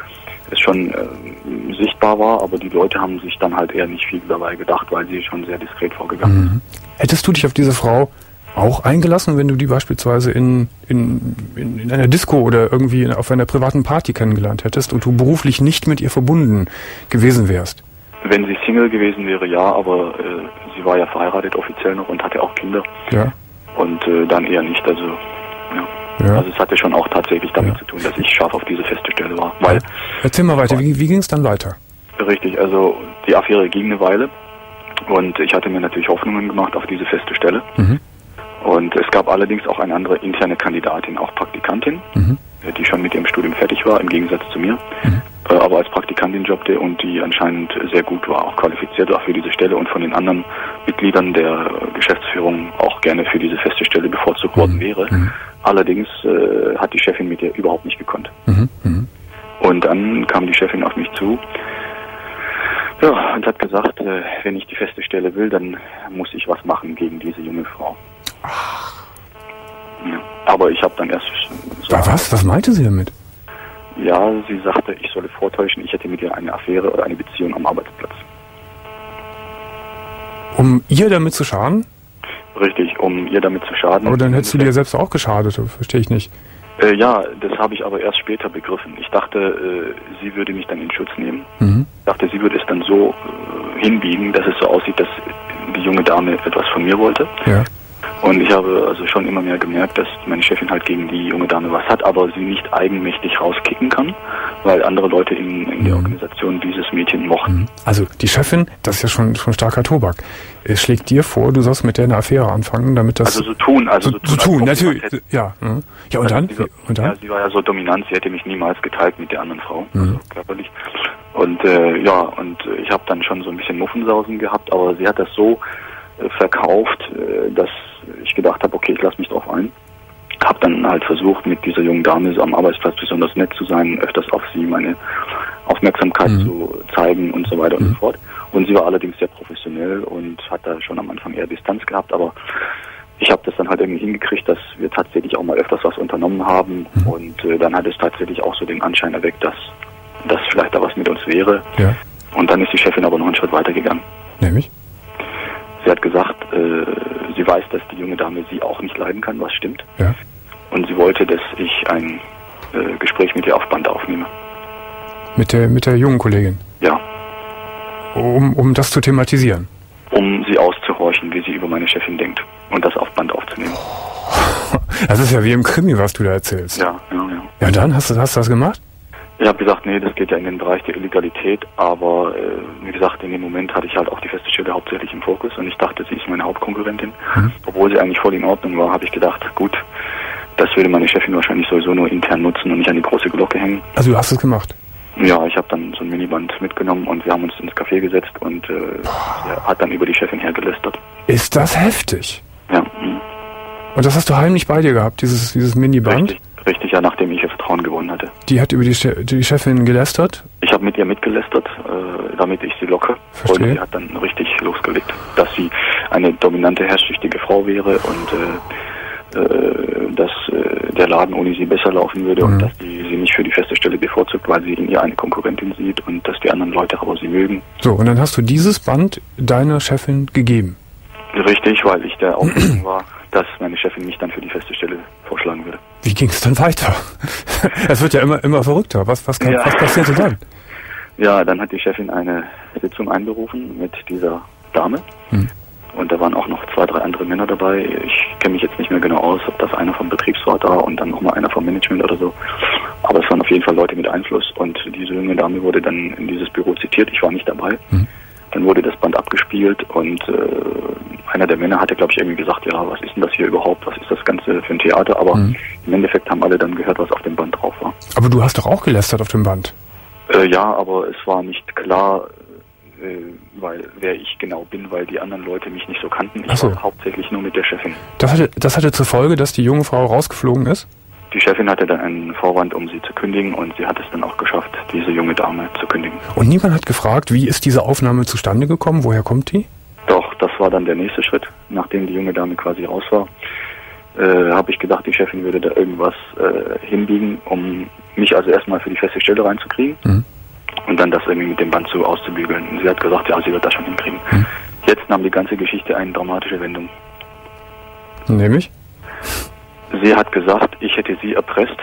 D: es schon äh, sichtbar war, aber die Leute haben sich dann halt eher nicht viel dabei gedacht, weil sie schon sehr diskret vorgegangen
B: mhm. ist. Hättest du dich auf diese Frau auch eingelassen, wenn du die beispielsweise in, in, in, in einer Disco oder irgendwie auf einer privaten Party kennengelernt hättest und du beruflich nicht mit ihr verbunden gewesen wärst?
D: Wenn sie Single gewesen wäre, ja, aber äh, sie war ja verheiratet offiziell noch und hatte auch Kinder.
B: Ja.
D: Und äh, dann eher nicht, also ja. ja. Also es hatte schon auch tatsächlich damit ja. zu tun, dass ich scharf auf diese feste Stelle war. Weil,
B: erzähl mal weiter, wie, wie ging es dann weiter?
D: Richtig, also die Affäre ging eine Weile und ich hatte mir natürlich Hoffnungen gemacht auf diese feste Stelle. Mhm. Und es gab allerdings auch eine andere interne Kandidatin, auch Praktikantin, mhm. die schon mit ihrem Studium fertig war, im Gegensatz zu mir, mhm. aber als Praktikantin jobbte und die anscheinend sehr gut war, auch qualifiziert war für diese Stelle und von den anderen Mitgliedern der Geschäftsführung auch gerne für diese feste Stelle bevorzugt mhm. worden wäre. Mhm. Allerdings äh, hat die Chefin mit ihr überhaupt nicht gekonnt. Mhm. Mhm. Und dann kam die Chefin auf mich zu, ja, und hat gesagt, äh, wenn ich die feste Stelle will, dann muss ich was machen gegen diese junge Frau.
B: Ach.
D: Ja. Aber ich habe dann erst... So
B: was? Was meinte sie damit?
D: Ja, sie sagte, ich solle vortäuschen, ich hätte mit ihr eine Affäre oder eine Beziehung am Arbeitsplatz.
B: Um ihr damit zu schaden?
D: Richtig, um ihr damit zu schaden.
B: Aber dann hättest du dir selbst auch geschadet, verstehe ich nicht.
D: Äh, ja, das habe ich aber erst später begriffen. Ich dachte, äh, sie würde mich dann in Schutz nehmen.
B: Mhm.
D: Ich dachte, sie würde es dann so äh, hinbiegen, dass es so aussieht, dass die junge Dame etwas von mir wollte.
B: Ja.
D: Und ich habe also schon immer mehr gemerkt, dass meine Chefin halt gegen die junge Dame was hat, aber sie nicht eigenmächtig rauskicken kann, weil andere Leute in, in der
B: mhm.
D: Organisation dieses Mädchen mochten.
B: Also die Chefin, das ist ja schon, schon starker Tobak, es schlägt dir vor, du sollst mit der eine Affäre anfangen, damit das...
D: Also so tun, also so,
B: so, so tun, natürlich, ja.
D: Mhm.
B: Ja, und
D: also
B: dann?
D: Sie war,
B: und dann?
D: Ja, sie war ja so dominant, sie hätte mich niemals geteilt mit der anderen Frau,
B: mhm.
D: also körperlich. Und äh, ja, und ich habe dann schon so ein bisschen Muffensausen gehabt, aber sie hat das so äh, verkauft, äh, dass ich gedacht habe, okay, ich lasse mich drauf ein. Habe dann halt versucht, mit dieser jungen Dame so am Arbeitsplatz besonders nett zu sein, öfters auf sie meine Aufmerksamkeit mhm. zu zeigen und so weiter mhm. und so fort. Und sie war allerdings sehr professionell und hat da schon am Anfang eher Distanz gehabt, aber ich habe das dann halt irgendwie hingekriegt, dass wir tatsächlich auch mal öfters was unternommen haben mhm. und äh, dann hat es tatsächlich auch so den Anschein erweckt, dass das vielleicht da was mit uns wäre.
B: Ja.
D: Und dann ist die Chefin aber noch einen Schritt weitergegangen.
B: Nämlich?
D: Sie hat gesagt, äh, sie weiß, dass die junge Dame sie auch nicht leiden kann, was stimmt.
B: Ja.
D: Und sie wollte, dass ich ein äh, Gespräch mit ihr auf Band aufnehme.
B: Mit der, mit der jungen Kollegin?
D: Ja.
B: Um, um das zu thematisieren?
D: Um sie auszuhorchen, wie sie über meine Chefin denkt. Und das auf Band aufzunehmen.
B: Das ist ja wie im Krimi, was du da erzählst.
D: Ja, ja, ja.
B: Ja, und dann? Hast du, hast du das gemacht?
D: Ich habe gesagt, nee, das geht ja in den Bereich der Illegalität, aber äh, wie gesagt, in dem Moment hatte ich halt auch die feste Stelle hauptsächlich im Fokus und ich dachte, sie ist meine Hauptkonkurrentin. Mhm. Obwohl sie eigentlich voll in Ordnung war, habe ich gedacht, gut, das würde meine Chefin wahrscheinlich sowieso nur intern nutzen und nicht an die große Glocke hängen.
B: Also du hast es gemacht?
D: Ja, ich habe dann so ein Miniband mitgenommen und wir haben uns ins Café gesetzt und äh, er hat dann über die Chefin hergelästert.
B: Ist das heftig?
D: Ja. Mh.
B: Und das hast du heimlich bei dir gehabt, dieses, dieses Miniband?
D: Richtig. Richtig, ja, nachdem ich ihr Vertrauen gewonnen hatte.
B: Die hat über die, che die Chefin gelästert?
D: Ich habe mit ihr mitgelästert, äh, damit ich sie locke.
B: Verstehe.
D: Und sie hat dann richtig losgelegt, dass sie eine dominante, herrschsüchtige Frau wäre und äh, äh, dass äh, der Laden ohne sie besser laufen würde mhm. und dass sie sie nicht für die feste Stelle bevorzugt, weil sie in ihr eine Konkurrentin sieht und dass die anderen Leute aber sie mögen.
B: So, und dann hast du dieses Band deiner Chefin gegeben?
D: Richtig, weil ich der Auffassung war, dass meine Chefin mich dann für die feste Stelle vorschlagen würde.
B: Wie ging es dann weiter? Es wird ja immer immer verrückter. Was, was, kann, ja. was passierte dann?
D: Ja, dann hat die Chefin eine Sitzung einberufen mit dieser Dame. Hm. Und da waren auch noch zwei, drei andere Männer dabei. Ich kenne mich jetzt nicht mehr genau aus, ob das einer vom Betriebsrat war und dann nochmal einer vom Management oder so. Aber es waren auf jeden Fall Leute mit Einfluss. Und diese junge Dame wurde dann in dieses Büro zitiert. Ich war nicht dabei. Hm. Dann wurde das Band abgespielt und äh, einer der Männer hatte, glaube ich, irgendwie gesagt, ja, was ist denn das hier überhaupt? Was ist das Ganze für ein Theater? Aber mhm. im Endeffekt haben alle dann gehört, was auf dem Band drauf war.
B: Aber du hast doch auch gelästert auf dem Band?
D: Äh, ja, aber es war nicht klar, äh, weil wer ich genau bin, weil die anderen Leute mich nicht so kannten. Ich
B: so.
D: war hauptsächlich nur mit der Chefin.
B: Das hatte, das hatte zur Folge, dass die junge Frau rausgeflogen ist?
D: Die Chefin hatte dann einen Vorwand, um sie zu kündigen und sie hat es dann auch geschafft, diese junge Dame zu kündigen.
B: Und niemand hat gefragt, wie ist diese Aufnahme zustande gekommen? Woher kommt die?
D: Doch, das war dann der nächste Schritt. Nachdem die junge Dame quasi raus war, äh, habe ich gedacht, die Chefin würde da irgendwas äh, hinbiegen, um mich also erstmal für die feste Stelle reinzukriegen mhm. und dann das irgendwie mit dem Band so auszubügeln. Und sie hat gesagt, ja, sie wird das schon hinkriegen. Mhm. Jetzt nahm die ganze Geschichte eine dramatische Wendung.
B: Nämlich?
D: Sie hat gesagt, ich hätte sie erpresst.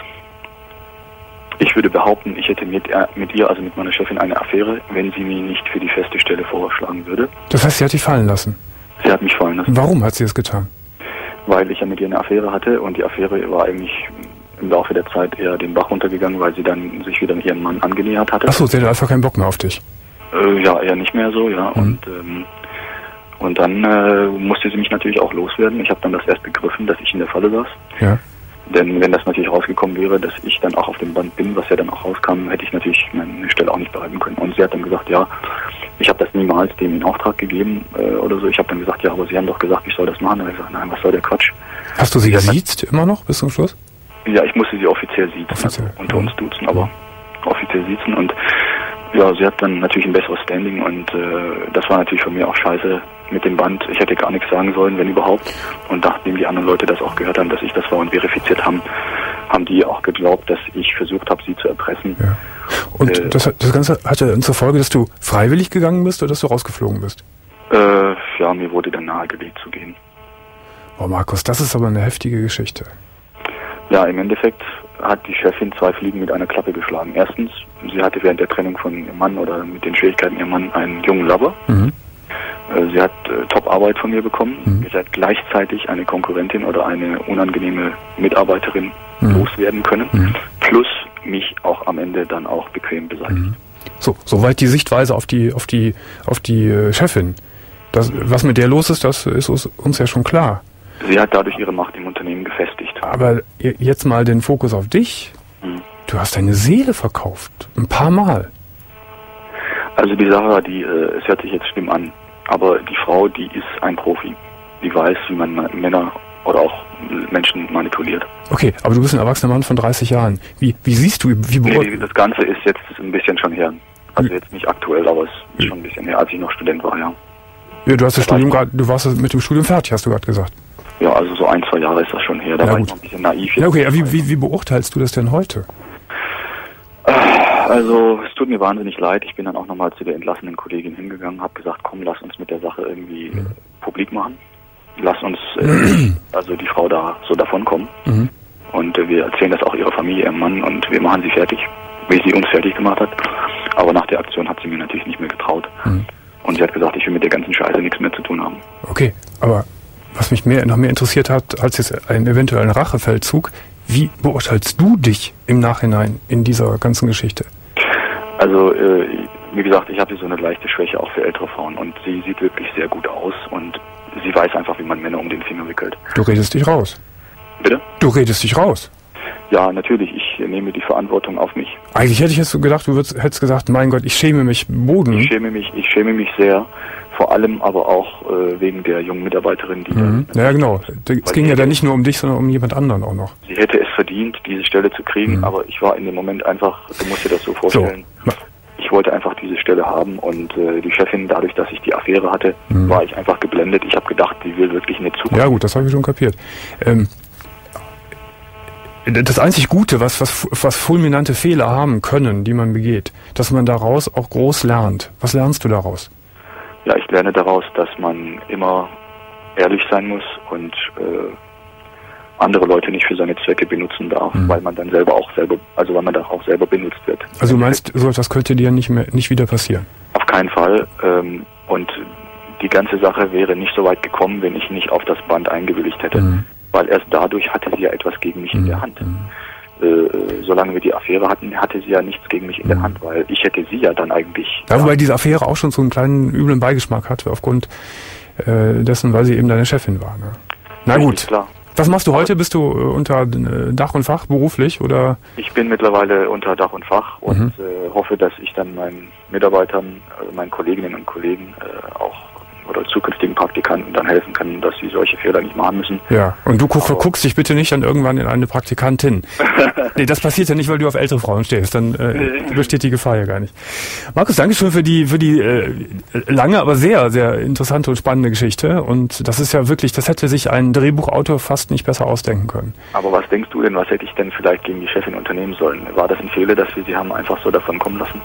D: Ich würde behaupten, ich hätte mit, äh, mit ihr, also mit meiner Chefin, eine Affäre, wenn sie mir nicht für die feste Stelle vorschlagen würde.
B: Das heißt, sie hat dich fallen lassen?
D: Sie hat mich fallen lassen.
B: Warum hat sie es getan?
D: Weil ich ja mit ihr eine Affäre hatte und die Affäre war eigentlich im Laufe der Zeit eher den Bach runtergegangen, weil sie dann sich wieder an ihren Mann angenähert hatte.
B: Achso, sie hatte einfach keinen Bock mehr auf dich?
D: Äh, ja, eher nicht mehr so, ja. Mhm. Und ähm, Und dann äh, musste sie mich natürlich auch loswerden. Ich habe dann das erst begriffen, dass ich in der Falle saß. Ja. Denn wenn das natürlich rausgekommen wäre, dass ich dann auch auf dem Band bin, was ja dann auch rauskam, hätte ich natürlich meine Stelle auch nicht behalten können. Und sie hat dann gesagt, ja, ich habe das niemals dem in Auftrag gegeben äh, oder so. Ich habe dann gesagt, ja, aber Sie haben doch gesagt, ich soll das machen. Und ich gesagt, nein, was soll der Quatsch?
B: Hast du sie gesiezt immer noch bis zum Schluss?
D: Ja, ich musste sie offiziell siezen,
B: offiziell.
D: Also unter uns duzen, aber offiziell siezen. Und Ja, sie hat dann natürlich ein besseres Standing und äh, das war natürlich von mir auch scheiße mit dem Band. Ich hätte gar nichts sagen sollen, wenn überhaupt. Und nachdem die anderen Leute das auch gehört haben, dass ich das war und verifiziert haben, haben die auch geglaubt, dass ich versucht habe, sie zu erpressen.
B: Ja. Und äh, das, das Ganze hatte dann zur Folge, dass du freiwillig gegangen bist oder dass du rausgeflogen bist?
D: Äh, ja, mir wurde dann nahegelegt zu gehen.
B: Oh Markus, das ist aber eine heftige Geschichte.
D: Ja, im Endeffekt hat die Chefin zwei Fliegen mit einer Klappe geschlagen. Erstens, sie hatte während der Trennung von ihrem Mann oder mit den Schwierigkeiten ihrem Mann einen jungen Lover. Mhm. Äh, sie hat äh, Top-Arbeit von mir bekommen. Mhm. Sie hat gleichzeitig eine Konkurrentin oder eine unangenehme Mitarbeiterin mhm. loswerden können. Mhm. Plus mich auch am Ende dann auch bequem beseitigt. Mhm.
B: So, soweit die Sichtweise auf die, auf die, auf die äh, Chefin. Das, was mit der los ist, das ist uns, uns ja schon klar.
D: Sie hat dadurch ihre Macht im Unternehmen gefestigt.
B: Aber jetzt mal den Fokus auf dich. Hm. Du hast deine Seele verkauft. Ein paar Mal.
D: Also die Sache, die, äh, es hört sich jetzt schlimm an, aber die Frau, die ist ein Profi. Die weiß, wie man Männer oder auch Menschen manipuliert.
B: Okay, aber du bist ein erwachsener Mann von dreißig Jahren. Wie, wie siehst du, wie
D: nee, das Ganze ist jetzt ein bisschen schon her. Also jetzt nicht aktuell, aber es ist schon ein bisschen her, als ich noch Student war, ja.
B: Ja, du hast das Studium gerade, du warst mit dem Studium fertig, hast du gerade gesagt.
D: Ja, also so ein, zwei Jahre ist das schon her. Da
B: ja,
D: war
B: gut.
D: ich noch ein bisschen naiv.
B: Ja, okay, aber wie, wie, wie beurteilst du das denn heute?
D: Also, es tut mir wahnsinnig leid. Ich bin dann auch nochmal zu der entlassenen Kollegin hingegangen, habe gesagt, komm, lass uns mit der Sache irgendwie mhm. publik machen. Lass uns, äh, also die Frau da so davonkommen. Mhm. Und äh, wir erzählen das auch ihrer Familie, ihrem Mann, und wir machen sie fertig, wie sie uns fertig gemacht hat. Aber nach der Aktion hat sie mir natürlich nicht mehr getraut. Mhm. Und sie hat gesagt, ich will mit der ganzen Scheiße nichts mehr zu tun haben.
B: Okay, aber was mich mehr, noch mehr interessiert hat, als jetzt ein eventuellen Rachefeldzug, wie beurteilst du dich im Nachhinein in dieser ganzen Geschichte?
D: Also, äh, wie gesagt, ich habe so eine leichte Schwäche auch für ältere Frauen und sie sieht wirklich sehr gut aus und sie weiß einfach, wie man Männer um den Finger wickelt.
B: Du redest dich raus.
D: Bitte?
B: Du redest dich raus.
D: Ja, natürlich, ich nehme die Verantwortung auf mich.
B: Eigentlich hätte ich jetzt so gedacht, du würdest, hättest gesagt, mein Gott, ich schäme mich Boden.
D: Ich schäme mich, ich schäme mich sehr, vor allem aber auch äh, wegen der jungen Mitarbeiterin, die...
B: Mhm. Ja, genau. Es ging ja dann nicht nur um dich, sondern um jemand anderen auch noch.
D: Sie hätte es verdient, diese Stelle zu kriegen, mhm. aber ich war in dem Moment einfach, du musst dir das so vorstellen, so. Ich wollte einfach diese Stelle haben und äh, die Chefin, dadurch, dass ich die Affäre hatte, mhm. war ich einfach geblendet. Ich habe gedacht, die will wirklich eine Zukunft.
B: Ja gut, das habe ich schon kapiert. Ähm, Das einzig Gute, was, was, was fulminante Fehler haben können, die man begeht, dass man daraus auch groß lernt. Was lernst du daraus?
D: Ja, ich lerne daraus, dass man immer ehrlich sein muss und äh, andere Leute nicht für seine Zwecke benutzen darf, mhm. weil man dann selber auch selber, also weil man dann auch selber benutzt wird.
B: Also du meinst, so etwas könnte dir nicht mehr, nicht wieder passieren?
D: Auf keinen Fall. Ähm, und die ganze Sache wäre nicht so weit gekommen, wenn ich nicht auf das Band eingewilligt hätte. Mhm. Weil erst dadurch hatte sie ja etwas gegen mich mhm. in der Hand. Mhm. Äh, solange wir die Affäre hatten, hatte sie ja nichts gegen mich in mhm. der Hand, weil ich hätte sie ja dann eigentlich...
B: Ja, wobei diese Affäre auch schon so einen kleinen üblen Beigeschmack hatte, aufgrund äh, dessen, weil sie eben deine Chefin war. Ne? Na
D: Richtig,
B: gut.
D: Klar.
B: Was machst du heute? Bist du äh, unter äh, Dach und Fach beruflich oder?
D: Ich bin mittlerweile unter Dach und Fach und mhm. äh, hoffe, dass ich dann meinen Mitarbeitern, also meinen Kolleginnen und Kollegen äh, auch oder zukünftigen Praktikanten dann helfen kann, dass sie solche Fehler nicht machen müssen.
B: Ja, und du guck, verguckst dich bitte nicht dann irgendwann in eine Praktikantin. Nee, das passiert ja nicht, weil du auf ältere Frauen stehst, dann äh, besteht die Gefahr ja gar nicht. Markus, danke schön für die für die äh, lange, aber sehr, sehr interessante und spannende Geschichte und das ist ja wirklich, das hätte sich ein Drehbuchautor fast nicht besser ausdenken können.
D: Aber was denkst du denn, was hätte ich denn vielleicht gegen die Chefin unternehmen sollen? War das ein Fehler, dass wir sie haben einfach so davon kommen lassen?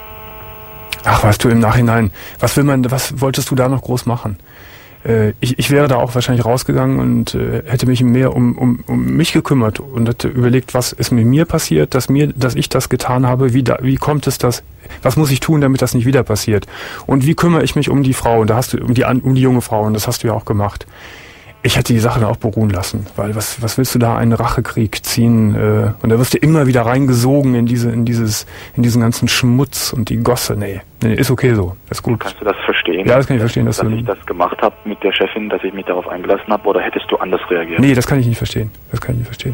B: Ach, weißt du, im Nachhinein, was will man, was wolltest du da noch groß machen? Äh, ich, ich wäre da auch wahrscheinlich rausgegangen und äh, hätte mich mehr um, um, um mich gekümmert und hätte überlegt, was ist mit mir passiert, dass mir, dass ich das getan habe, wie da, wie kommt es das, was muss ich tun, damit das nicht wieder passiert? Und wie kümmere ich mich um die Frau? Und da hast du, um die, um die junge Frau, und das hast du ja auch gemacht. Ich hätte die Sache dann auch beruhen lassen, weil was was willst du da einen Rachekrieg ziehen äh, und da wirst du immer wieder reingesogen in diese in dieses in diesen ganzen Schmutz und die Gosse. Nee, nee, ist okay so, ist gut.
D: Kannst du das verstehen?
B: Ja, das kann ich verstehen, dass,
D: dass
B: du
D: ich das gemacht habe mit der Chefin, dass ich mich darauf eingelassen habe, oder hättest du anders reagiert?
B: Nee, das kann ich nicht verstehen. Das kann ich nicht verstehen.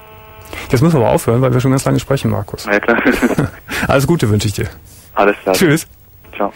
B: Jetzt müssen wir aber aufhören, weil wir schon ganz lange sprechen, Markus.
D: Ja, klar.
B: Alles Gute wünsche ich dir.
D: Alles klar.
B: Tschüss.
D: Ciao.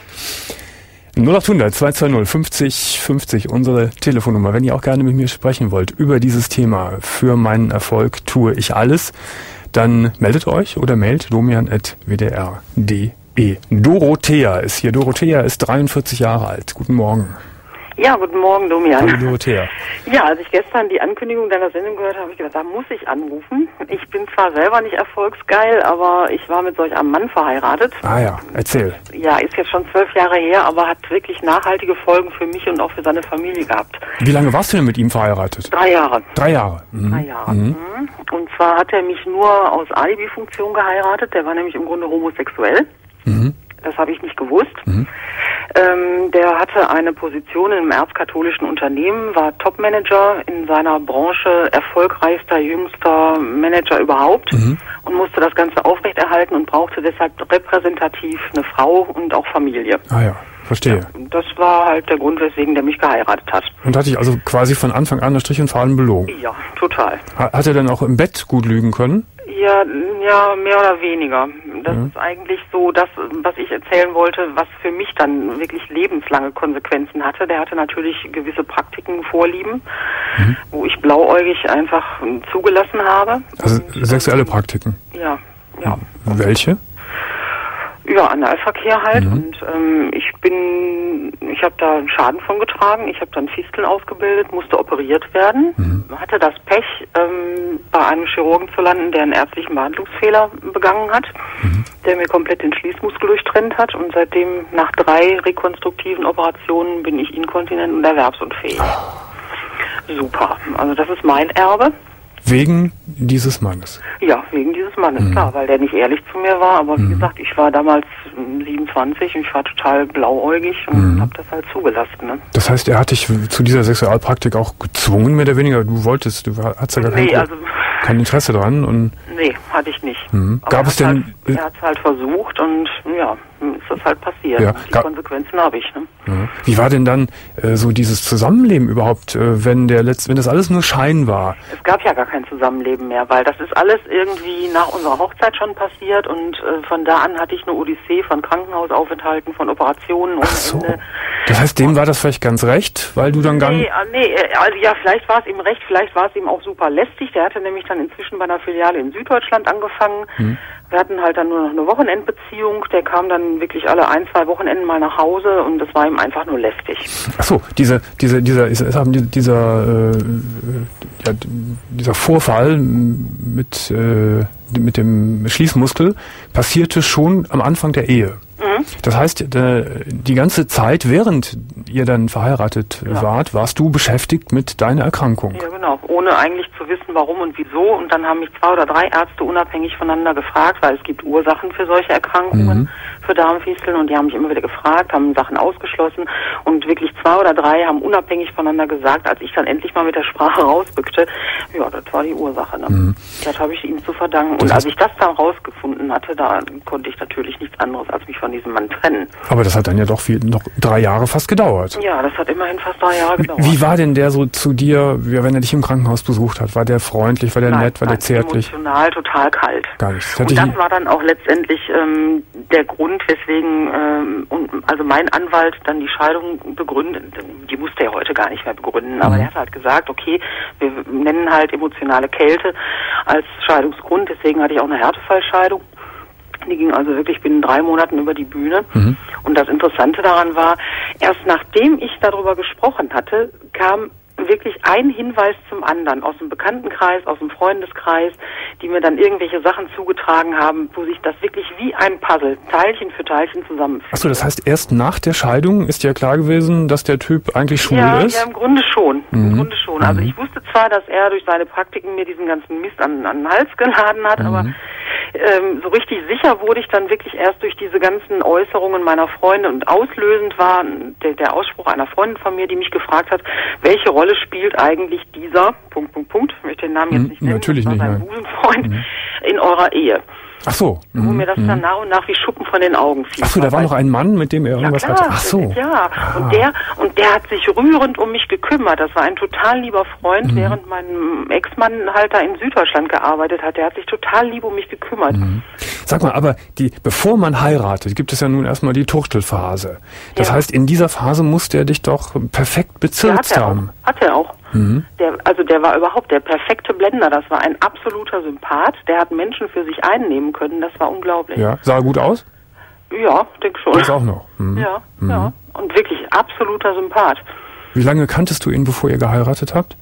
B: null acht hundert zwei zwei null fünfzig fünfzig, unsere Telefonnummer. Wenn ihr auch gerne mit mir sprechen wollt über dieses Thema, für meinen Erfolg tue ich alles, dann meldet euch oder mailt domian at w d r punkt d E. Dorothea ist hier. Dorothea ist dreiundvierzig Jahre alt. Guten Morgen.
E: Ja, guten Morgen, Domian.
B: Hallo Dorothea.
E: Ja, als ich gestern die Ankündigung deiner Sendung gehört habe, habe ich gedacht, da muss ich anrufen. Ich bin zwar selber nicht erfolgsgeil, aber ich war mit solch einem Mann verheiratet.
B: Ah ja, erzähl.
E: Ja, ist jetzt schon zwölf Jahre her, aber hat wirklich nachhaltige Folgen für mich und auch für seine Familie gehabt.
B: Wie lange warst du denn mit ihm verheiratet?
E: Drei Jahre.
B: Drei Jahre? Mhm.
E: Drei Jahre.
B: Mhm.
E: Und zwar hat er mich nur aus Alibi-Funktion geheiratet. Der war nämlich im Grunde homosexuell. Mhm. Das habe ich nicht gewusst. Mhm. Ähm, der hatte eine Position in einem erzkatholischen Unternehmen, war Topmanager in seiner Branche, erfolgreichster, jüngster Manager überhaupt mhm. und musste das Ganze aufrechterhalten und brauchte deshalb repräsentativ eine Frau und auch Familie.
B: Ah ja, verstehe.
E: Ja, das war halt der Grund, weswegen der mich geheiratet hat.
B: Und hat dich also quasi von Anfang an nach Strich und Faden belogen?
E: Ja, total.
B: Hat er dann auch im Bett gut lügen können?
E: Ja, ja, mehr oder weniger. Das ja. ist eigentlich so das, was ich erzählen wollte, was für mich dann wirklich lebenslange Konsequenzen hatte. Der hatte natürlich gewisse Praktiken, Vorlieben, mhm. wo ich blauäugig einfach zugelassen habe.
B: Also und, sexuelle Praktiken?
E: Ja, ja.
B: Welche?
E: Ja, Analverkehr halt
B: mhm.
E: und ähm, ich bin, ich habe da einen Schaden von getragen, ich habe dann Fisteln ausgebildet, musste operiert werden, mhm. hatte das Pech, ähm, bei einem Chirurgen zu landen, der einen ärztlichen Behandlungsfehler begangen hat, mhm. der mir komplett den Schließmuskel durchtrennt hat und seitdem nach drei rekonstruktiven Operationen bin ich inkontinent und erwerbsunfähig. Oh. Super, also das ist mein Erbe.
B: Wegen dieses Mannes?
E: Ja, wegen dieses Mannes, mhm. klar, weil der nicht ehrlich zu mir war. Aber mhm. wie gesagt, ich war damals siebenundzwanzig und ich war total blauäugig und mhm. habe das halt zugelassen. Ne?
B: Das heißt, er hat dich zu dieser Sexualpraktik auch gezwungen, mehr oder weniger? Du wolltest, du hattest ja gar kein, nee, also, kein Interesse dran? Und
E: nee, hatte ich nicht.
B: Mhm. Gab es denn...
E: Halt, er hat es halt versucht und ja, ist das halt passiert.
B: Ja,
E: die Konsequenzen habe ich. Ne?
B: Ja. Wie war denn dann äh, so dieses Zusammenleben überhaupt, äh, wenn der Letz-, wenn das alles nur Schein war?
E: Es gab ja gar kein Zusammenleben mehr, weil das ist alles irgendwie nach unserer Hochzeit schon passiert und äh, von da an hatte ich eine Odyssee von Krankenhausaufenthalten, von Operationen.
B: Ach so. Ende. Das heißt, dem war das vielleicht ganz recht, weil du dann gar
E: nee, nee, also ja, vielleicht war es ihm recht, vielleicht war es ihm auch super lästig. Der hatte nämlich dann inzwischen bei einer Filiale in Süddeutschland angefangen. Hm. Wir hatten halt dann nur noch eine Wochenendbeziehung. Der kam dann wirklich alle ein, zwei Wochenenden mal nach Hause und das war ihm einfach nur lästig. Ach
B: so, diese, diese, dieser, dieser, dieser, äh, ja, dieser Vorfall mit, äh, mit dem Schließmuskel passierte schon am Anfang der Ehe. Mhm. Das heißt, die ganze Zeit, während ihr dann verheiratet ja. wart, warst du beschäftigt mit deiner Erkrankung.
E: Ja, genau. Ohne eigentlich zu wissen, warum und wieso. Und dann haben mich zwei oder drei Ärzte unabhängig voneinander gefragt, weil es gibt Ursachen für solche Erkrankungen, mhm. für Darmfisteln. Und die haben mich immer wieder gefragt, haben Sachen ausgeschlossen. Und wirklich zwei oder drei haben unabhängig voneinander gesagt, als ich dann endlich mal mit der Sprache rausrückte, ja, das war die Ursache. Ne? Mhm. Das habe ich ihm zu verdanken. Und als ich das dann rausgefunden hatte, da konnte ich natürlich nichts anderes als mich von diesem Mann trennen.
B: Aber das hat dann ja doch viel, noch drei Jahre fast gedauert.
E: Ja, das hat immerhin fast drei Jahre gedauert.
B: Wie war denn der so zu dir, wenn er dich im Krankenhaus besucht hat? War der freundlich, war der nein, nett, war nein, der zärtlich?
E: Emotional, total kalt.
B: Gar nichts.
E: Und das war dann auch letztendlich ähm, der Grund, weswegen ähm, und, also mein Anwalt dann die Scheidung begründet, die musste er heute gar nicht mehr begründen, aber mhm. er hat halt gesagt, okay, wir nennen halt emotionale Kälte als Scheidungsgrund, deswegen hatte ich auch eine Härtefallscheidung. Die ging also wirklich binnen drei Monaten über die Bühne. Mhm. Und das Interessante daran war, erst nachdem ich darüber gesprochen hatte, kam wirklich ein Hinweis zum anderen aus dem Bekanntenkreis, aus dem Freundeskreis, die mir dann irgendwelche Sachen zugetragen haben, wo sich das wirklich wie ein Puzzle, Teilchen für Teilchen zusammenfügt.
B: Achso, das heißt, erst nach der Scheidung ist ja klar gewesen, dass der Typ eigentlich schwul
E: ja,
B: ist?
E: Ja, im Grunde schon. Mhm. Im Grunde schon. Also ich wusste zwar, dass er durch seine Praktiken mir diesen ganzen Mist an, an den Hals geladen hat, mhm. aber ähm, so richtig sicher wurde ich dann wirklich erst durch diese ganzen Äußerungen meiner Freunde und auslösend war der, der Ausspruch einer Freundin von mir, die mich gefragt hat, welche Rolle spielt eigentlich dieser, Punkt, Punkt, Punkt, ich möchte den Namen jetzt nicht nennen,
B: natürlich
E: das war
B: nicht,
E: sein Busenfreund, mhm. in eurer Ehe.
B: Ach so.
E: Wo mhm. mir das dann nach und nach wie Schuppen von den Augen fiel.
B: Ach so, da war noch ein Mann, mit dem er irgendwas
E: ja, klar,
B: hatte. Ach so.
E: Ja, ah. und der und der hat sich rührend um mich gekümmert. Das war ein total lieber Freund, mhm. während mein Ex-Mann halt da in Süddeutschland gearbeitet hat. Der hat sich total lieb um mich gekümmert.
B: Mhm. Sag mal, aber die, bevor man heiratet, gibt es ja nun erstmal die Tuchtelphase. Das ja. heißt, in dieser Phase musste er dich doch perfekt bezirzt
E: ja, hat
B: haben.
E: Auch. Hat er auch. Mhm. Der, also der war überhaupt der perfekte Blender. Das war ein absoluter Sympath. Der hat Menschen für sich einnehmen können. Das war unglaublich.
B: Ja, sah er gut aus?
E: Ja, denke schon.
B: Das auch noch? Mhm.
E: Ja,
B: mhm.
E: ja. Und wirklich absoluter Sympath.
B: Wie lange kanntest du ihn, bevor ihr geheiratet habt?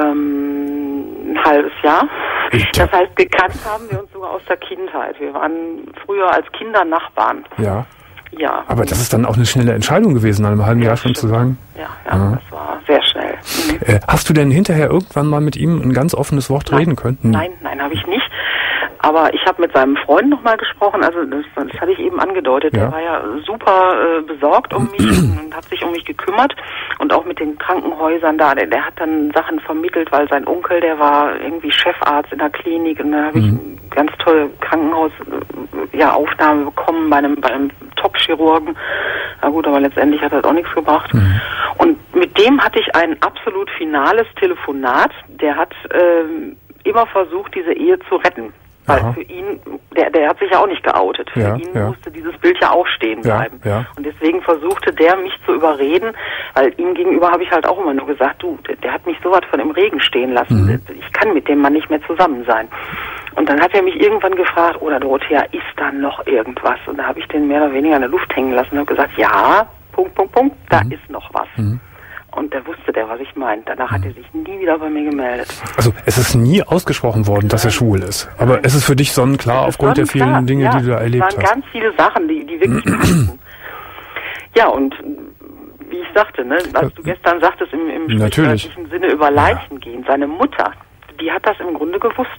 E: Ähm, ein halbes Jahr.
B: Ich,
E: das heißt, gekannt haben wir uns sogar aus der Kindheit. Wir waren früher als Kinder Nachbarn.
B: Ja.
E: Ja.
B: Aber das ist dann auch eine schnelle Entscheidung gewesen, nach einem halben
E: ja,
B: Jahr schon
E: stimmt.
B: zu sagen.
E: Ja, ja, ja, das war sehr schnell. Mhm.
B: Äh, hast du denn hinterher irgendwann mal mit ihm ein ganz offenes Wort
E: nein.
B: reden können? Hm.
E: Nein, nein, habe ich nicht. Aber ich habe mit seinem Freund nochmal gesprochen, also das, das hatte ich eben angedeutet,
B: ja.
E: der war ja super äh, besorgt um mich und hat sich um mich gekümmert und auch mit den Krankenhäusern da, der, der hat dann Sachen vermittelt, weil sein Onkel, der war irgendwie Chefarzt in der Klinik und da habe ich
B: mhm.
E: eine ganz tolle Krankenhaus, ja, Aufnahme bekommen bei einem, bei einem Top-Chirurgen. Na gut, aber letztendlich hat das auch nichts gebracht. Mhm. Und mit dem hatte ich ein absolut finales Telefonat, der hat ähm, immer versucht, diese Ehe zu retten. Weil
B: Aha.
E: für ihn, der, der hat sich ja auch nicht geoutet. Für
B: ja,
E: ihn
B: ja.
E: musste dieses Bild ja auch stehen bleiben.
B: Ja, ja.
E: Und deswegen versuchte der, mich zu überreden, weil ihm gegenüber habe ich halt auch immer nur gesagt, du, der, der hat mich so was von im Regen stehen lassen. Mhm. Ich kann mit dem Mann nicht mehr zusammen sein. Und dann hat er mich irgendwann gefragt, oder Dorothea, ist da noch irgendwas? Und da habe ich den mehr oder weniger in der Luft hängen lassen und habe gesagt, ja, Punkt, Punkt, Punkt, da mhm. ist noch was. Mhm. Und da wusste der, was ich meine. Danach hat er sich nie wieder bei mir gemeldet.
B: Also es ist nie ausgesprochen worden, dass er schwul ist. Aber Nein. es ist für dich sonnenklar aufgrund sonnenklar. der vielen Dinge, ja, die du da erlebt hast.
E: Es waren ganz viele Sachen, die, die wirklich passen. Ja, und wie ich sagte, ne, als du gestern sagtest, im, im sprichwörtlichen Sinne über Leichen ja. gehen, seine Mutter, die hat das im Grunde gewusst.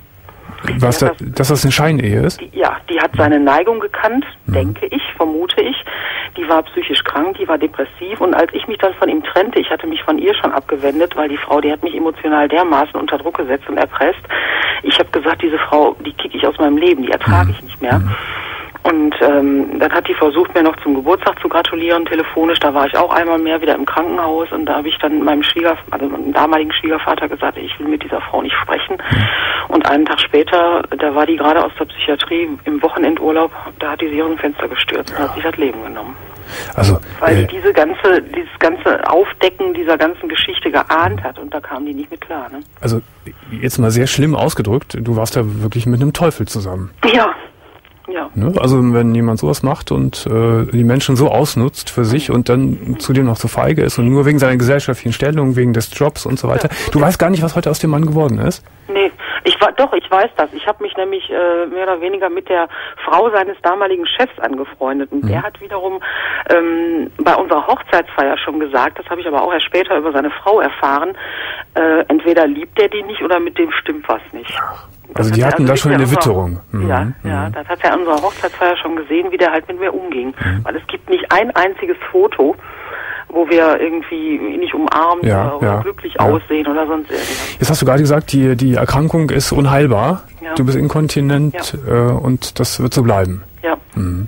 B: Was, da, das, dass das eine Scheinehe ist?
E: Die, ja, die hat seine Neigung gekannt, mhm. denke ich, vermute ich. Die war psychisch krank, die war depressiv und als ich mich dann von ihm trennte, ich hatte mich von ihr schon abgewendet, weil die Frau, die hat mich emotional dermaßen unter Druck gesetzt und erpresst. Ich habe gesagt, diese Frau, die kicke ich aus meinem Leben, die ertrage ich nicht mehr. Mhm. Und ähm, dann hat die versucht, mir noch zum Geburtstag zu gratulieren, telefonisch. Da war ich auch einmal mehr wieder im Krankenhaus und da habe ich dann meinem Schwieger, also meinem damaligen Schwiegervater gesagt, ich will mit dieser Frau nicht sprechen. Und einen Tag später, da war die gerade aus der Psychiatrie im Wochenendurlaub, da hat die sich aus dem Fenster gestürzt und hat sich das Leben genommen.
B: Also,
E: Weil
B: äh,
E: die diese ganze, dieses ganze Aufdecken dieser ganzen Geschichte geahnt hat und da kamen die nicht mit klar. Ne?
B: Also jetzt mal sehr schlimm ausgedrückt, du warst da wirklich mit einem Teufel zusammen.
E: Ja. Ja.
B: Ne? Also wenn jemand sowas macht und äh, die Menschen so ausnutzt für sich und dann zudem noch so feige ist und nur wegen seiner gesellschaftlichen Stellung, wegen des Jobs und so weiter. Ja. Du weißt gar nicht, was heute aus dem Mann geworden ist? Nee,
E: ich war doch, ich weiß das. Ich habe mich nämlich äh, mehr oder weniger mit der Frau seines damaligen Chefs angefreundet und mhm. der hat wiederum ähm, bei unserer Hochzeitsfeier schon gesagt, das habe ich aber auch erst später über seine Frau erfahren, äh, entweder liebt er die nicht oder mit dem stimmt was nicht.
B: Ach. Also die hatten also da schon eine Witterung.
E: Mhm. Ja, ja, das hat er an unserer Hochzeitsfeier schon gesehen, wie der halt mit mir umging. Mhm. Weil es gibt nicht ein einziges Foto, wo wir irgendwie nicht umarmt
B: ja,
E: oder, oder
B: ja,
E: glücklich
B: ja.
E: aussehen oder sonst irgendwas.
B: Jetzt hast du gerade gesagt, die, die Erkrankung ist unheilbar. Ja. Du bist inkontinent ja. äh, und das wird so bleiben.
E: Ja.
B: Mhm.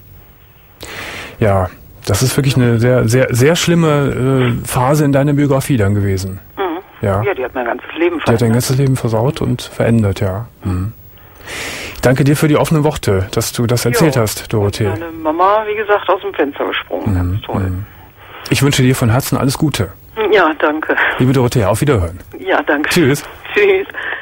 B: Ja, das ist wirklich eine sehr, sehr, sehr schlimme äh, Phase in deiner Biografie dann gewesen.
E: Mhm.
B: Ja.
E: ja, die hat mein ganzes Leben verändert.
B: Die hat dein ganzes Leben versaut und verändert, ja. Mhm. Ich danke dir für die offenen Worte, dass du das erzählt jo. hast, Dorothee.
E: Meine Mama, wie gesagt, aus dem Fenster gesprungen. Mhm. Ganz toll.
B: Ich wünsche dir von Herzen alles Gute.
E: Ja, danke.
B: Liebe Dorothee, auf Wiederhören.
E: Ja, danke.
B: Tschüss.
E: Tschüss.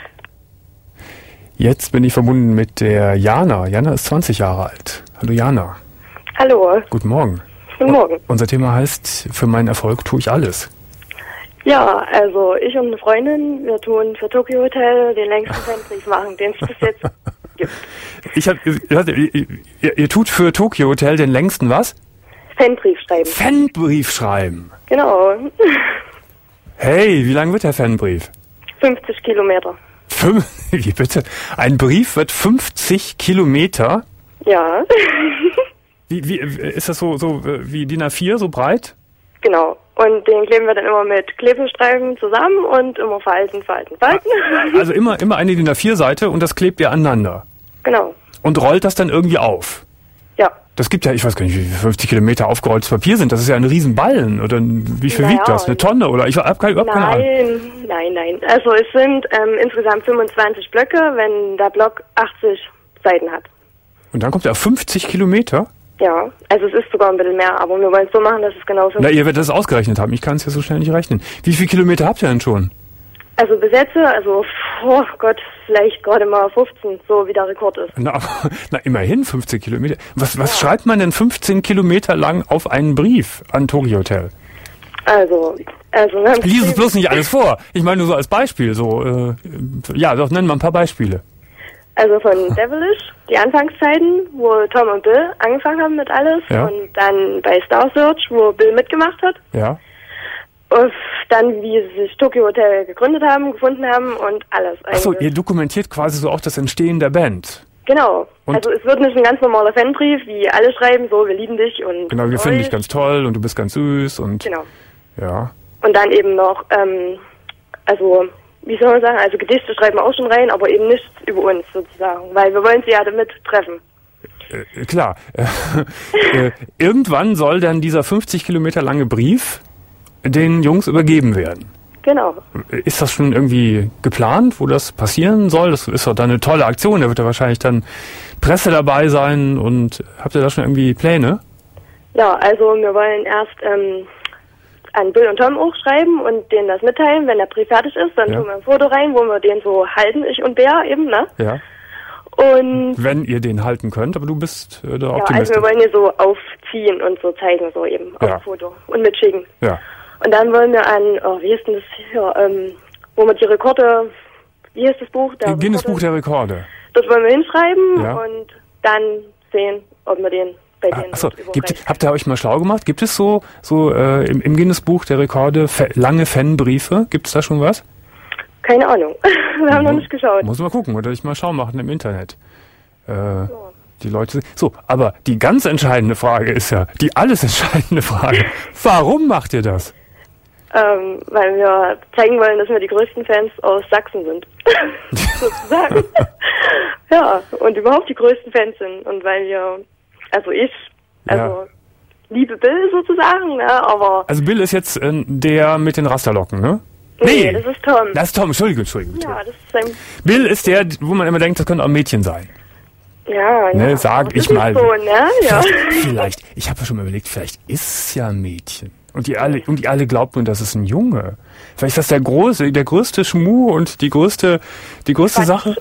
B: Jetzt bin ich verbunden mit der Jana. Jana ist zwanzig Jahre alt. Hallo Jana.
F: Hallo.
B: Guten Morgen.
F: Guten Morgen.
B: Unser Thema heißt, für meinen Erfolg tue ich alles.
F: Ja, also ich und eine Freundin, wir tun für Tokyo Hotel den längsten Fanbrief machen, den es bis jetzt gibt.
B: Ich hab, ihr, ihr, ihr tut für Tokyo Hotel den längsten was?
F: Fanbrief schreiben.
B: Fanbrief schreiben?
F: Genau.
B: Hey, wie lang wird der Fanbrief?
F: fünfzig Kilometer.
B: Fünf, wie bitte? Ein Brief wird fünfzig Kilometer?
F: Ja.
B: Wie, wie, ist das so, so wie D I N A vier, so breit?
F: Genau. Und den kleben wir dann immer mit Klebestreifen zusammen und immer falten, falten, falten.
B: Also immer, immer eine D I N A vier Seite und das klebt ihr aneinander?
F: Genau.
B: Und rollt das dann irgendwie auf?
F: Ja.
B: Das gibt ja, ich weiß gar nicht, wie fünfzig Kilometer aufgerolltes Papier sind. Das ist ja ein Riesenballen. Oder wie viel naja, wiegt das? Eine Tonne? Oder ich habe keine, hab keine Ahnung.
F: Nein, nein, nein. Also es sind ähm, insgesamt fünfundzwanzig Blöcke, wenn der Block achtzig Seiten hat.
B: Und dann kommt er auf fünfzig Kilometer?
F: Ja, also es ist sogar ein bisschen mehr, aber wir wollen es so machen, dass es genauso...
B: Na, ihr werdet das ausgerechnet haben. Ich kann es ja so schnell nicht rechnen. Wie viele Kilometer habt ihr denn schon?
F: Also bis jetzt, also, oh Gott, vielleicht gerade mal fünfzehn, so wie der Rekord ist.
B: Na, na immerhin fünfzehn Kilometer. Was, was ja. schreibt man denn fünfzehn Kilometer lang auf einen Brief an Tokyo Hotel?
F: Also, also... Ne,
B: Lies es bloß nicht alles vor. Ich meine nur so als Beispiel. So, äh, ja, doch, nenn mal ein paar Beispiele.
F: Also von Devilish, die Anfangszeiten, wo Tom und Bill angefangen haben mit alles.
B: Ja.
F: Und dann bei Star Search, wo Bill mitgemacht hat.
B: Ja.
F: Und dann, wie sie sich Tokyo Hotel gegründet haben, gefunden haben und alles eigentlich.
B: Achso, ihr dokumentiert quasi so auch das Entstehen der Band.
F: Genau.
B: Und
F: also es wird nicht ein ganz normaler Fanbrief, wie alle schreiben, so, wir lieben dich und
B: genau, wir
F: euch.
B: finden dich ganz toll und du bist ganz süß und...
F: Genau.
B: Ja.
F: Und dann eben noch, ähm, also, wie soll man sagen, also Gedichte schreiben wir auch schon rein, aber eben nichts über uns sozusagen, weil wir wollen sie ja damit treffen.
B: Äh, klar. äh, irgendwann soll dann dieser fünfzig Kilometer lange Brief den Jungs übergeben werden.
F: Genau.
B: Ist das schon irgendwie geplant, wo das passieren soll? Das ist doch dann eine tolle Aktion. Da wird ja wahrscheinlich dann Presse dabei sein. Und habt ihr da schon irgendwie Pläne?
F: Ja, also wir wollen erst ähm, an Bill und Tom auch schreiben und denen das mitteilen. Wenn der Brief fertig ist, dann
B: ja.
F: tun wir ein Foto rein, wo wir den so halten, ich und Bär eben, ne?
B: Ja.
F: Und
B: wenn ihr den halten könnt, aber du bist äh, da
F: ja,
B: optimistisch.
F: also wir wollen hier so aufziehen und so zeigen, so eben auf
B: ja.
F: dem Foto und mitschicken.
B: Ja.
F: Und dann wollen wir an, oh, wie ist denn das hier, ähm, wo wir die Rekorde, wie heißt das Buch? Der
B: Guinness
F: Rekorde,
B: Buch der Rekorde.
F: Dort wollen wir hinschreiben
B: ja.
F: und dann sehen, ob wir den bei denen
B: Achso, habt ihr euch mal schlau gemacht? Gibt es so, so äh, im, im Guinness Buch der Rekorde fa- lange Fanbriefe? Gibt es da schon was?
F: Keine Ahnung. Wir haben mhm. noch nicht geschaut.
B: Muss mal gucken oder ich mal schlau machen im Internet. Äh, ja. Die Leute. So, aber die ganz entscheidende Frage ist ja, die alles entscheidende Frage. Warum macht ihr das?
F: Ähm, weil wir zeigen wollen, dass wir die größten Fans aus Sachsen sind. Sozusagen. Ja, und überhaupt die größten Fans sind. Und weil wir, also ich, also ja. liebe Bill sozusagen, ne, aber...
B: Also Bill ist jetzt äh, der mit den Rasterlocken, ne?
F: Nee, nee, das ist Tom.
B: Das ist Tom, Entschuldigung, Entschuldigung.
F: Ja, das ist sein...
B: Bill ist der, wo man immer denkt, das könnte auch ein Mädchen sein.
F: Ja,
B: ne,
F: ja.
B: Sag ich mal.
F: So, ne? Ja.
B: Vielleicht, vielleicht, ich habe ja schon mal überlegt, vielleicht ist es ja ein Mädchen. Und die alle, und die alle glaubten, das ist ein Junge. Vielleicht ist das der große, der größte Schmuh und die größte, die größte
F: Quatsch.
B: Sache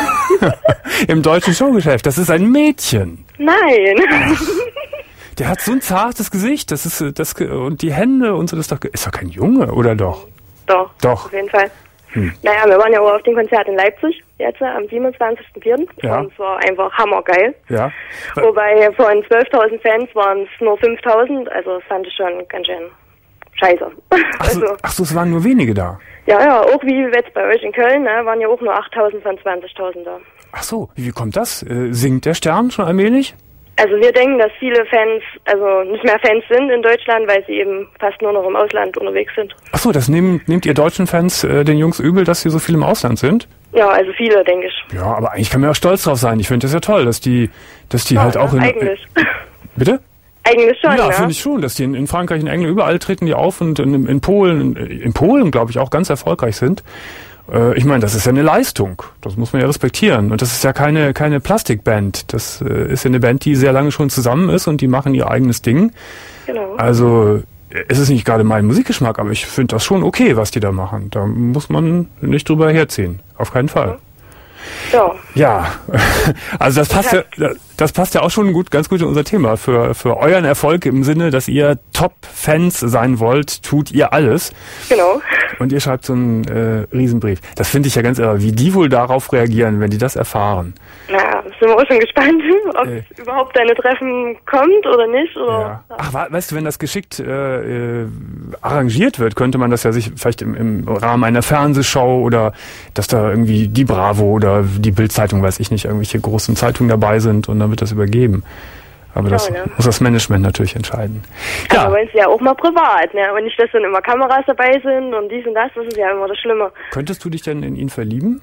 B: im deutschen Showgeschäft. Das ist ein Mädchen.
F: Nein.
B: Ach, der hat so ein zartes Gesicht, das ist, das, und die Hände und so, das ist doch, ist doch kein Junge, oder doch?
F: Doch.
B: Doch.
F: Auf jeden Fall.
B: Hm.
F: Naja, wir waren ja auch auf dem Konzert in Leipzig, jetzt am siebenundzwanzigsten vierten
B: Ja.
F: Und es war einfach hammergeil.
B: Ja.
F: Wobei von zwölftausend Fans waren es nur fünftausend, also das fand ich schon ganz schön scheiße.
B: Ach so,
F: also,
B: ach so, es waren nur wenige da.
F: ja, ja, auch wie jetzt bei euch in Köln, ne, waren ja auch nur achttausend von zwanzigtausend da.
B: Ach so, wie kommt das? Äh, singt der Stern schon allmählich?
F: Also wir denken, dass viele Fans, also nicht mehr Fans sind in Deutschland, weil sie eben fast nur noch im Ausland unterwegs sind.
B: Ach so, das nehmt, nehmt ihr deutschen Fans äh, den Jungs übel, dass sie so viel im Ausland sind?
F: Ja, also viele, denke ich.
B: Ja, aber eigentlich kann man ja stolz drauf sein. Ich finde das ja toll, dass die, dass die
F: ja,
B: halt auch
F: ja,
B: in...
F: eigentlich.
B: Äh, bitte?
F: Eigentlich schon,
B: ja.
F: Ja,
B: finde ich schon, dass die in, in Frankreich, in England, überall treten die auf und in, in Polen, in, in Polen, glaube ich, auch ganz erfolgreich sind. Äh, ich meine, das ist ja eine Leistung. Das muss man ja respektieren. Und das ist ja keine, keine Plastikband. Das äh, ist ja eine Band, die sehr lange schon zusammen ist und die machen ihr eigenes Ding.
F: Genau.
B: Also, es ist nicht gerade mein Musikgeschmack, aber ich finde das schon okay, was die da machen. Da muss man nicht drüber herziehen. Auf keinen Fall.
F: Ja.
B: Ja, also das passt ja, das passt ja auch schon gut, ganz gut in unser Thema. Für, für euren Erfolg im Sinne, dass ihr Top-Fans sein wollt, tut ihr alles.
F: Genau.
B: Und ihr schreibt so einen äh, Riesenbrief. Das finde ich ja ganz irre, wie die wohl darauf reagieren, wenn die das erfahren.
F: Na, sind wir auch schon gespannt, ob
B: Äh.
F: es überhaupt deine Treffen kommt oder nicht. Oder?
B: Ja. Ach, wa- weißt du, wenn das geschickt äh, äh, arrangiert wird, könnte man das ja sich vielleicht im, im Rahmen einer Fernsehshow oder dass da irgendwie die Bravo oder die Bild-Zeitung, weiß ich nicht, irgendwelche großen Zeitungen dabei sind und dann wird das übergeben. Aber das
F: Ja, ne?
B: muss das Management natürlich entscheiden.
F: Ja.
B: Ja,
F: Aber es ist ja auch mal privat, ne? Und nicht, dass dann immer Kameras dabei sind und dies und das, das ist ja immer das Schlimme.
B: könntest du dich denn in ihn verlieben?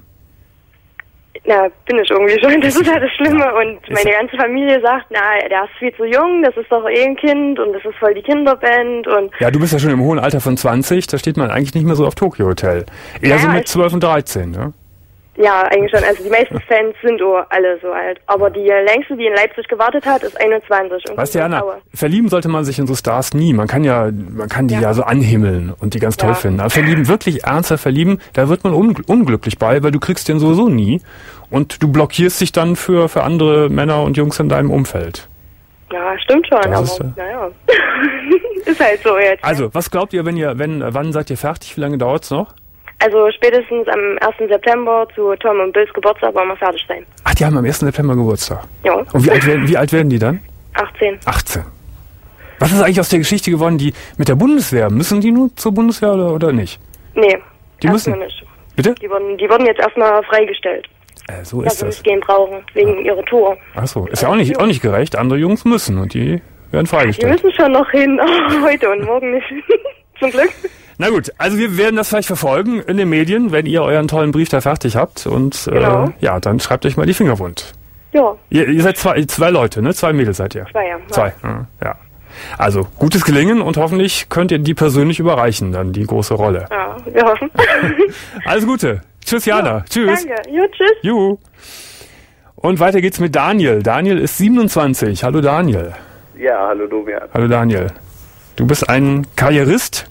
F: Na, bin ich irgendwie schon, das ist ja das Schlimme.
B: Ja.
F: Und meine ganze Familie sagt, na, der ist viel zu jung, das ist doch eh ein Kind und das ist voll die Kinderband und...
B: Ja, du bist ja schon im hohen Alter von zwanzig, da steht man eigentlich nicht mehr so auf Tokyo Hotel. Eher
F: Ja,
B: so mit
F: ich-
B: zwölf und dreizehn, ne?
F: Ja, eigentlich schon. Also die meisten Fans sind auch alle so alt. Aber die längste, die in Leipzig gewartet hat, ist einundzwanzig.
B: Weißt du, Jana, verlieben sollte man sich in so Stars nie. Man kann ja, man kann die ja, ja so anhimmeln und die ganz toll ja. finden. Aber verlieben, wirklich ernsthaft verlieben, da wird man un- unglücklich bei, weil du kriegst den sowieso nie. Und du blockierst dich dann für, für andere Männer und Jungs in deinem Umfeld.
F: Ja, stimmt schon,
B: das
F: aber
B: ist, äh,
F: naja. Ist halt so jetzt.
B: Also, was glaubt ihr, wenn ihr, wenn, wann seid ihr fertig? Wie lange dauert's noch?
F: Also spätestens am ersten September zu Tom und Bills Geburtstag wollen wir fertig sein.
B: Ach, die haben am ersten September Geburtstag?
F: Ja.
B: Und wie alt werden, wie alt werden die dann?
F: achtzehn.
B: achtzehn. Was ist eigentlich aus der Geschichte geworden, die mit der Bundeswehr? Müssen die nur zur Bundeswehr oder, oder nicht?
F: Nee,
B: die müssen
F: nicht.
B: Bitte?
F: Die wurden, die wurden jetzt erstmal freigestellt.
B: Äh, so ist
F: dass sie
B: das.
F: nicht gehen brauchen, wegen ah. ihrer Tour.
B: Ach so, ist ja auch nicht, auch nicht gerecht. Andere Jungs müssen und die werden freigestellt.
F: Die müssen schon noch hin, heute und morgen nicht. Zum Glück.
B: Na gut, also wir werden das vielleicht verfolgen in den Medien, wenn ihr euren tollen Brief da fertig habt. Und
F: genau.
B: äh, ja, dann schreibt euch mal die Finger wund.
F: Ja.
B: Ihr, ihr seid zwei, zwei Leute, ne? Zwei Mädels seid ihr.
F: Zwei, ja.
B: Zwei, ja. ja. Also, gutes Gelingen und hoffentlich könnt ihr die persönlich überreichen, dann die große Rolle.
F: Ja, wir hoffen.
B: Alles Gute. Tschüss, Jana.
F: Ja,
B: tschüss.
F: Danke. Jo, tschüss.
B: Juhu. Und weiter geht's mit Daniel. Daniel ist siebenundzwanzig. Hallo Daniel.
G: Ja, hallo Domian.
B: Hallo Daniel. Du bist ein Karrierist?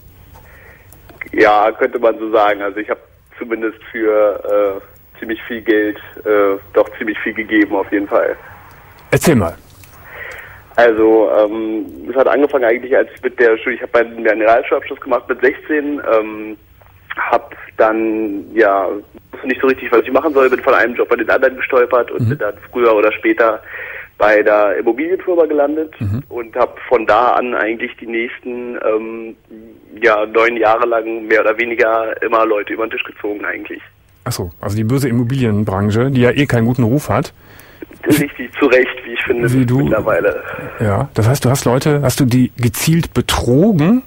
G: Ja, könnte man so sagen. Also ich habe zumindest für äh, ziemlich viel Geld äh, doch ziemlich viel gegeben, auf jeden Fall.
B: Erzähl mal.
G: Also ähm, es hat angefangen eigentlich, als ich mit der Schule, ich habe meinen Realschulabschluss gemacht mit sechzehn, ähm, habe dann, ja, wusste nicht so richtig, was ich machen soll, bin von einem Job bei den anderen gestolpert und mhm. bin dann früher oder später bei der Immobilienfirma gelandet mhm. und habe von da an eigentlich die nächsten ähm, ja neun Jahre lang mehr oder weniger immer Leute über den Tisch gezogen eigentlich.
B: Ach so, also die böse Immobilienbranche, die ja eh keinen guten Ruf hat.
G: Richtig zu Recht, wie ich finde,
B: wie du,
G: mittlerweile.
B: Ja, das heißt, du hast Leute, hast du die gezielt betrogen?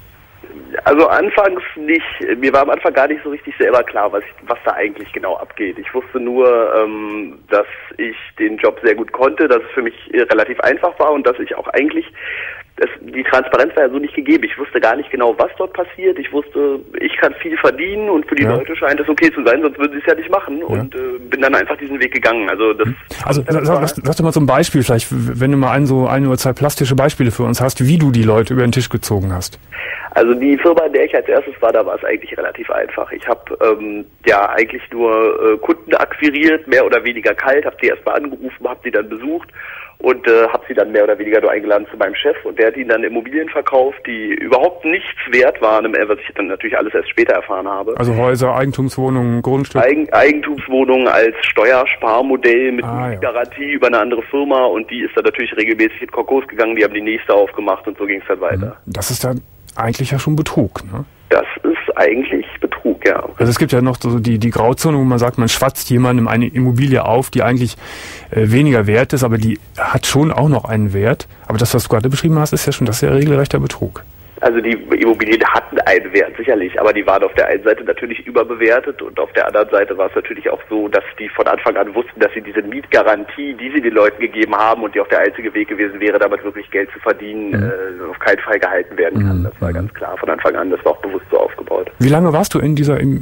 G: Also anfangs nicht. Mir war am Anfang gar nicht so richtig selber klar, was, ich, was da eigentlich genau abgeht. Ich wusste nur, ähm, dass ich den Job sehr gut konnte, dass es für mich relativ einfach war und dass ich auch eigentlich, das, die Transparenz war ja so nicht gegeben. Ich wusste gar nicht genau, was dort passiert. Ich wusste, ich kann viel verdienen und für die ja. Leute scheint es okay zu sein, sonst würden sie es ja nicht machen. Ja. Und äh, bin dann einfach diesen Weg gegangen. Also das.
B: Also sag, sag, sag doch mal zum Beispiel vielleicht, wenn du mal ein so ein oder zwei plastische Beispiele für uns hast, wie du die Leute über den Tisch gezogen hast.
G: Also die Firma, in der ich als erstes war, da war es eigentlich relativ einfach. Ich habe ähm, ja eigentlich nur äh, Kunden akquiriert, mehr oder weniger kalt, habe die erstmal angerufen, habe die dann besucht und äh, habe sie dann mehr oder weniger nur eingeladen zu meinem Chef und der hat ihnen dann Immobilien verkauft, die überhaupt nichts wert waren, was ich dann natürlich alles erst später erfahren habe.
B: Also Häuser, Eigentumswohnungen, Grundstücke?
G: Eigen, Eigentumswohnungen als Steuersparmodell mit
B: ah,
G: Garantie ja. über eine andere Firma und die ist dann natürlich regelmäßig in Konkurs gegangen, die haben die nächste aufgemacht und so ging es dann weiter.
B: Das ist dann eigentlich ja schon Betrug, ne?
G: Das ist eigentlich Betrug, ja.
B: Also es gibt ja noch so die, die Grauzone, wo man sagt, man schwatzt jemandem eine Immobilie auf, die eigentlich äh, weniger wert ist, aber die hat schon auch noch einen Wert. Aber das, was du gerade beschrieben hast, ist ja schon, das ist ja regelrechter Betrug.
G: Also die Immobilien hatten einen Wert, sicherlich, aber die waren auf der einen Seite natürlich überbewertet und auf der anderen Seite war es natürlich auch so, dass die von Anfang an wussten, dass sie diese Mietgarantie, die sie den Leuten gegeben haben und die auch der einzige Weg gewesen wäre, damit wirklich Geld zu verdienen, mhm. äh, auf keinen Fall gehalten werden kann. Mhm. Das war ganz klar von Anfang an, das war auch bewusst so aufgebaut. Wie lange warst du in dieser in,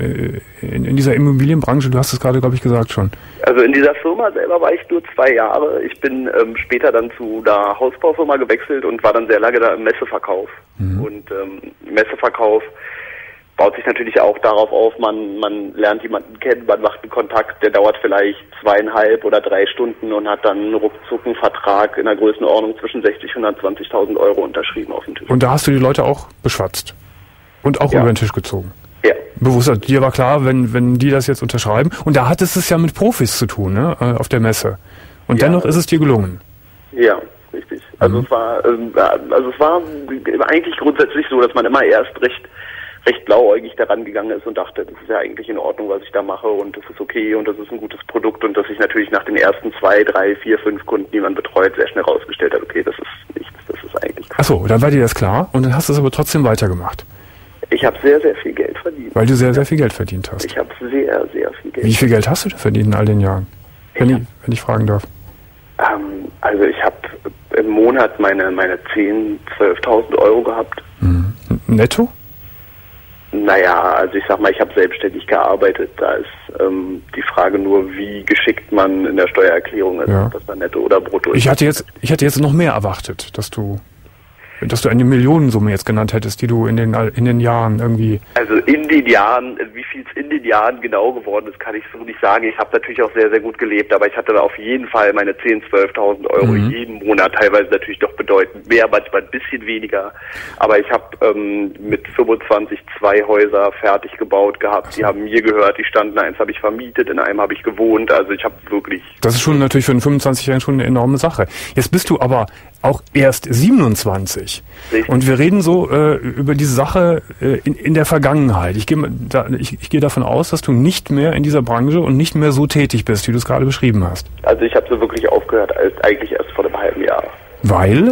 G: in dieser Immobilienbranche? Du hast es gerade, glaube ich, gesagt schon. Also in dieser Firma selber war ich nur zwei Jahre. Ich bin ähm, später dann zu einer Hausbaufirma gewechselt und war dann sehr lange da im Messeverkauf. Mhm. Und ähm, Messeverkauf baut sich natürlich auch darauf auf, man man lernt jemanden kennen, man macht einen Kontakt, der dauert vielleicht zweieinhalb oder drei Stunden und hat dann ruckzuck einen Vertrag in der Größenordnung zwischen sechzig und hundertzwanzigtausend Euro unterschrieben auf den Tisch. Und da hast du die Leute auch beschwatzt und auch ja. über den Tisch gezogen? Ja. Bewusst, dir war klar, wenn wenn die das jetzt unterschreiben. Und da hattest es ja mit Profis zu tun, ne, auf der Messe. Und ja. dennoch ist es dir gelungen. Ja. Richtig. Also mhm. es war, also es war eigentlich grundsätzlich so, dass man immer erst recht, recht blauäugig daran gegangen ist und dachte, das ist ja eigentlich in Ordnung, was ich da mache und das ist okay und das ist ein gutes Produkt und dass sich natürlich nach den ersten zwei, drei, vier, fünf Kunden, die man betreut, sehr schnell rausgestellt hat, okay, das ist nichts, das ist eigentlich. Ach so, dann war dir das klar und dann hast du es aber trotzdem weitergemacht. Ich habe sehr, sehr viel Geld verdient. Weil du sehr, sehr viel Geld verdient hast. Ich habe sehr, sehr viel Geld. Wie viel Geld hast du da verdient in all den Jahren? Wenn ich, wenn ich fragen darf. Ähm, also ich habe im Monat meine meine zehntausend, zwölftausend Euro gehabt. Mhm. Netto? Naja, also ich sag mal, ich habe selbstständig gearbeitet. Da ist ähm, die Frage nur, wie geschickt man in der Steuererklärung ist,
B: ja.
G: ob das dann netto oder brutto ist.
B: Ich hatte jetzt, ich hätte jetzt noch mehr erwartet, dass du, dass du eine Millionensumme jetzt genannt hättest, die du in den in den Jahren irgendwie...
G: Also in den Jahren, wie viel es in den Jahren genau geworden ist, kann ich so nicht sagen. Ich habe natürlich auch sehr, sehr gut gelebt, aber ich hatte da auf jeden Fall meine zehntausend, zwölftausend Euro mhm. jeden Monat, teilweise natürlich doch bedeutend mehr, manchmal ein bisschen weniger. Aber ich habe ähm, mit fünfundzwanzig zwei Häuser fertig gebaut gehabt, die haben mir gehört, die standen, eins habe ich vermietet, in einem habe ich gewohnt, also ich habe wirklich...
B: Das ist schon natürlich für einen fünfundzwanzigjährigen schon eine enorme Sache. Jetzt bist du aber auch erst siebenundzwanzig. Richtig. Und wir reden so äh, über diese Sache äh, in, in der Vergangenheit. Ich gehe da, ich, ich gehe davon aus, dass du nicht mehr in dieser Branche und nicht mehr so tätig bist, wie du es gerade beschrieben hast.
G: Also ich habe so wirklich aufgehört, als, eigentlich erst vor einem halben Jahr.
B: Weil?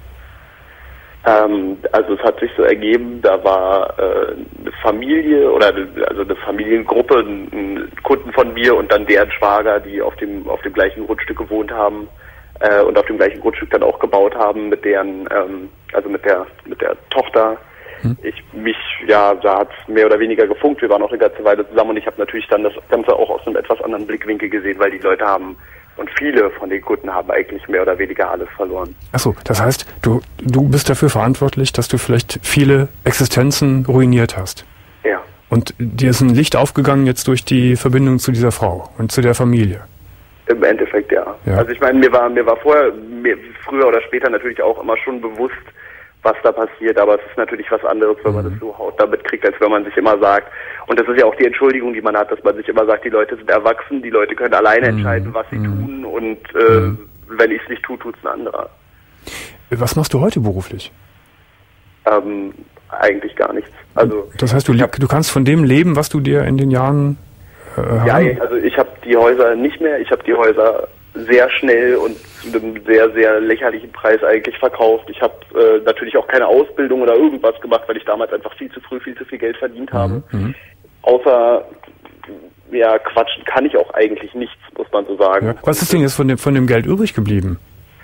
G: Ähm, also es hat sich so ergeben, da war äh, eine Familie oder eine, also eine Familiengruppe, ein, ein Kunden von mir und dann deren Schwager, die auf dem auf dem gleichen Grundstück gewohnt haben. Äh, und auf dem gleichen Grundstück dann auch gebaut haben mit deren, ähm, also mit der mit der Tochter. Hm. Ich mich, ja, da hat's mehr oder weniger gefunkt. Wir waren auch eine ganze Weile zusammen und ich habe natürlich dann das Ganze auch aus einem etwas anderen Blickwinkel gesehen, weil die Leute haben und viele von den Kunden haben eigentlich mehr oder weniger alles verloren.
B: Ach so, das heißt, du du bist dafür verantwortlich, dass du vielleicht viele Existenzen ruiniert hast.
G: Ja.
B: Und dir ist ein Licht aufgegangen jetzt durch die Verbindung zu dieser Frau und zu der Familie.
G: Im Endeffekt ja. ja. Also ich meine, mir war mir war vorher, mir, früher oder später natürlich auch immer schon bewusst, was da passiert, aber es ist natürlich was anderes, wenn man das so hautnah mitkriegt, als wenn man sich immer sagt, und das ist ja auch die Entschuldigung, die man hat, dass man sich immer sagt, die Leute sind erwachsen, die Leute können alleine entscheiden, was sie mhm. tun und äh, mhm. wenn ich es nicht tue, tut es ein anderer.
B: Was machst du heute beruflich?
G: Ähm, eigentlich gar nichts. Also
B: das heißt, du, hab, du kannst von dem leben, was du dir in den Jahren äh,
G: Ja, also ich habe die Häuser nicht mehr, ich habe die Häuser sehr schnell und zu einem sehr, sehr lächerlichen Preis eigentlich verkauft. Ich habe äh, natürlich auch keine Ausbildung oder irgendwas gemacht, weil ich damals einfach viel zu früh viel zu viel Geld verdient habe. Mhm. Außer, ja, quatschen kann ich auch eigentlich nichts, muss man so sagen. Ja.
B: Was ist denn jetzt von dem, von dem Geld übrig geblieben?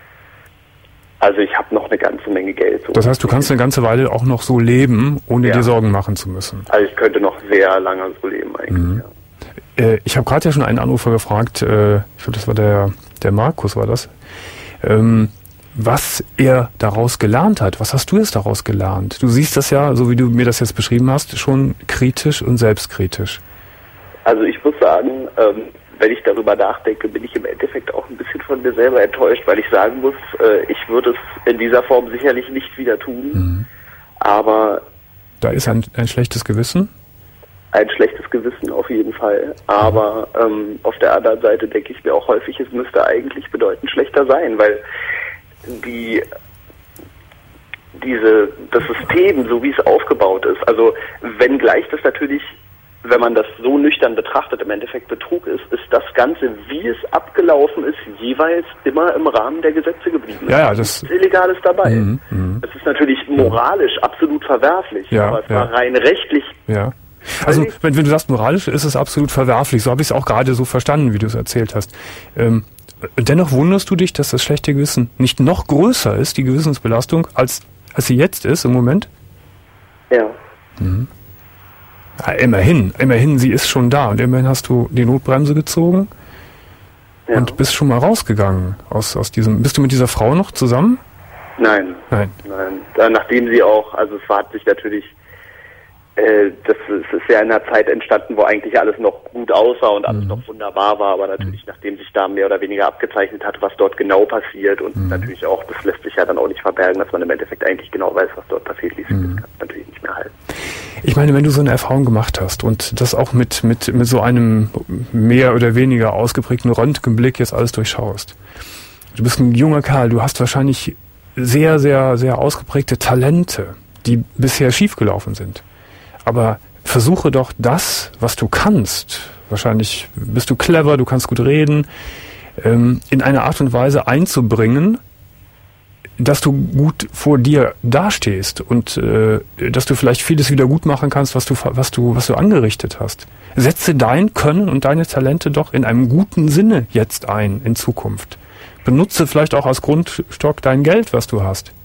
G: Also ich habe noch eine ganze Menge Geld. So.
B: Das heißt, du kannst eine ganze Weile auch noch so leben, ohne ja. dir Sorgen machen zu müssen.
G: Also ich könnte noch sehr lange so leben eigentlich, mhm. ja.
B: Ich habe gerade ja schon einen Anrufer gefragt, äh, ich glaube, das war der, der Markus, war das, ähm, was er daraus gelernt hat. Was hast du jetzt daraus gelernt? Du siehst das ja, so wie du mir das jetzt beschrieben hast, schon kritisch und selbstkritisch.
G: Also ich muss sagen, ähm, wenn ich darüber nachdenke, bin ich im Endeffekt auch ein bisschen von mir selber enttäuscht, weil ich sagen muss, äh, ich würde es in dieser Form sicherlich nicht wieder tun, mhm. aber...
B: Da ist ein, ein schlechtes Gewissen?
G: Ein schlechtes Gewissen auf jeden Fall, aber ähm, auf der anderen Seite denke ich mir auch häufig, es müsste eigentlich bedeutend schlechter sein, weil die diese das System, so wie es aufgebaut ist, also wenngleich das natürlich, wenn man das so nüchtern betrachtet, im Endeffekt Betrug ist, ist das Ganze, wie es abgelaufen ist, jeweils immer im Rahmen der Gesetze geblieben.
B: Ja, ja, das
G: ist Illegales dabei. Mhm, mh. Es ist natürlich moralisch absolut verwerflich,
B: ja,
G: aber es
B: ja.
G: war rein rechtlich.
B: Ja. Also wenn, wenn du sagst, moralisch ist es absolut verwerflich, so habe ich es auch gerade so verstanden, wie du es erzählt hast. Ähm, dennoch wunderst du dich, dass das schlechte Gewissen nicht noch größer ist, die Gewissensbelastung, als, als sie jetzt ist im Moment?
G: Ja.
B: Mhm. Ja, immerhin, immerhin, sie ist schon da und immerhin hast du die Notbremse gezogen ja. und bist schon mal rausgegangen aus, aus diesem. Bist du mit dieser Frau noch zusammen?
G: Nein.
B: Nein.
G: Nein. Da, nachdem sie auch, also es hat sich natürlich Das ist ja in einer Zeit entstanden, wo eigentlich alles noch gut aussah und alles mhm. noch wunderbar war, aber natürlich, mhm. nachdem sich da mehr oder weniger abgezeichnet hat, was dort genau passiert und mhm. natürlich auch, das lässt sich ja dann auch nicht verbergen, dass man im Endeffekt eigentlich genau weiß, was dort passiert ist, mhm. das kann natürlich nicht mehr halten.
B: Ich meine, wenn du so eine Erfahrung gemacht hast und das auch mit, mit, mit so einem mehr oder weniger ausgeprägten Röntgenblick jetzt alles durchschaust, du bist ein junger Kerl, du hast wahrscheinlich sehr, sehr, sehr ausgeprägte Talente, die bisher schiefgelaufen sind. Aber versuche doch das, was du kannst, wahrscheinlich bist du clever, du kannst gut reden, ähm, in eine Art und Weise einzubringen, dass du gut vor dir dastehst und äh, dass du vielleicht vieles wieder gut machen kannst, was du, was du, was du angerichtet hast. Setze dein Können und deine Talente doch in einem guten Sinne jetzt ein in Zukunft. Benutze vielleicht auch als Grundstock dein Geld, was du hast.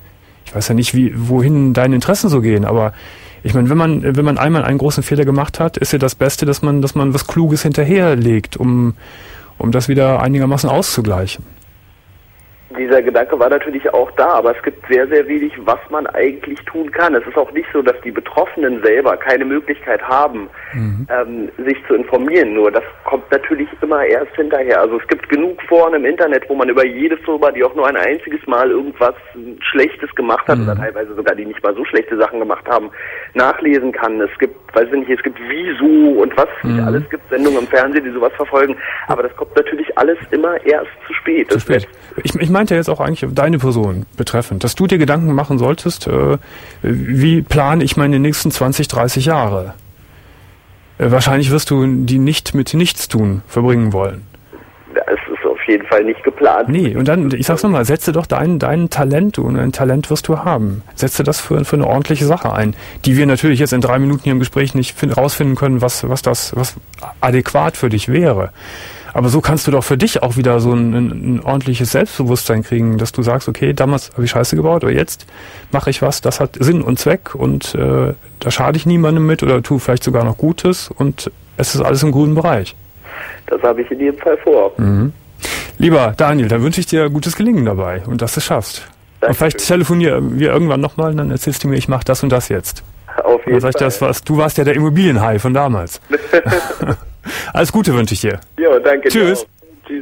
B: ich weiß ja nicht, wie, wohin deine Interessen so gehen, aber ich meine, wenn man, wenn man einmal einen großen Fehler gemacht hat, ist ja das Beste, dass man, dass man was Kluges hinterherlegt, um, um das wieder einigermaßen auszugleichen.
G: Dieser Gedanke war natürlich auch da, aber es gibt sehr, sehr wenig, was man eigentlich tun kann. Es ist auch nicht so, dass die Betroffenen selber keine Möglichkeit haben, mhm. ähm, sich zu informieren. Nur das kommt natürlich immer erst hinterher. Also es gibt genug Foren im Internet, wo man über jede Firma, die auch nur ein einziges Mal irgendwas Schlechtes gemacht hat, mhm. oder teilweise sogar die nicht mal so schlechte Sachen gemacht haben, nachlesen kann. Es gibt, weiß ich nicht, es gibt Wieso und was mhm. alles gibt, Sendungen im Fernsehen, die sowas verfolgen. Aber das kommt natürlich alles immer erst zu spät.
B: Zu spät. Ich, ich meinte jetzt auch eigentlich deine Person betreffend, dass du dir Gedanken machen solltest, äh, wie plane ich meine nächsten zwanzig, dreißig Jahre? Äh, wahrscheinlich wirst du die nicht mit Nichtstun verbringen wollen.
G: Das ist auf jeden Fall nicht geplant.
B: Nee, und dann, ich sag's nochmal, setze doch dein, dein Talent, und ein Talent wirst du haben. Setze das für, für eine ordentliche Sache ein, die wir natürlich jetzt in drei Minuten hier im Gespräch nicht find, rausfinden können, was, was das, was adäquat für dich wäre. Aber so kannst du doch für dich auch wieder so ein, ein, ein ordentliches Selbstbewusstsein kriegen, dass du sagst, okay, damals habe ich Scheiße gebaut, aber jetzt mache ich was, das hat Sinn und Zweck und äh, da schade ich niemandem mit oder tue vielleicht sogar noch Gutes und es ist alles im guten Bereich.
G: Das habe ich in jedem Fall vor.
B: Mhm. Lieber Daniel, dann wünsche ich dir gutes Gelingen dabei und dass du es schaffst. Dankeschön. Und vielleicht telefonieren wir irgendwann nochmal und dann erzählst du mir, ich mache das und das jetzt.
G: Auf jeden
B: Fall. Das, was, du warst ja der Immobilienhai von damals. Alles Gute wünsche ich dir.
G: Ja, danke.
B: Tschüss.
G: Tschüss.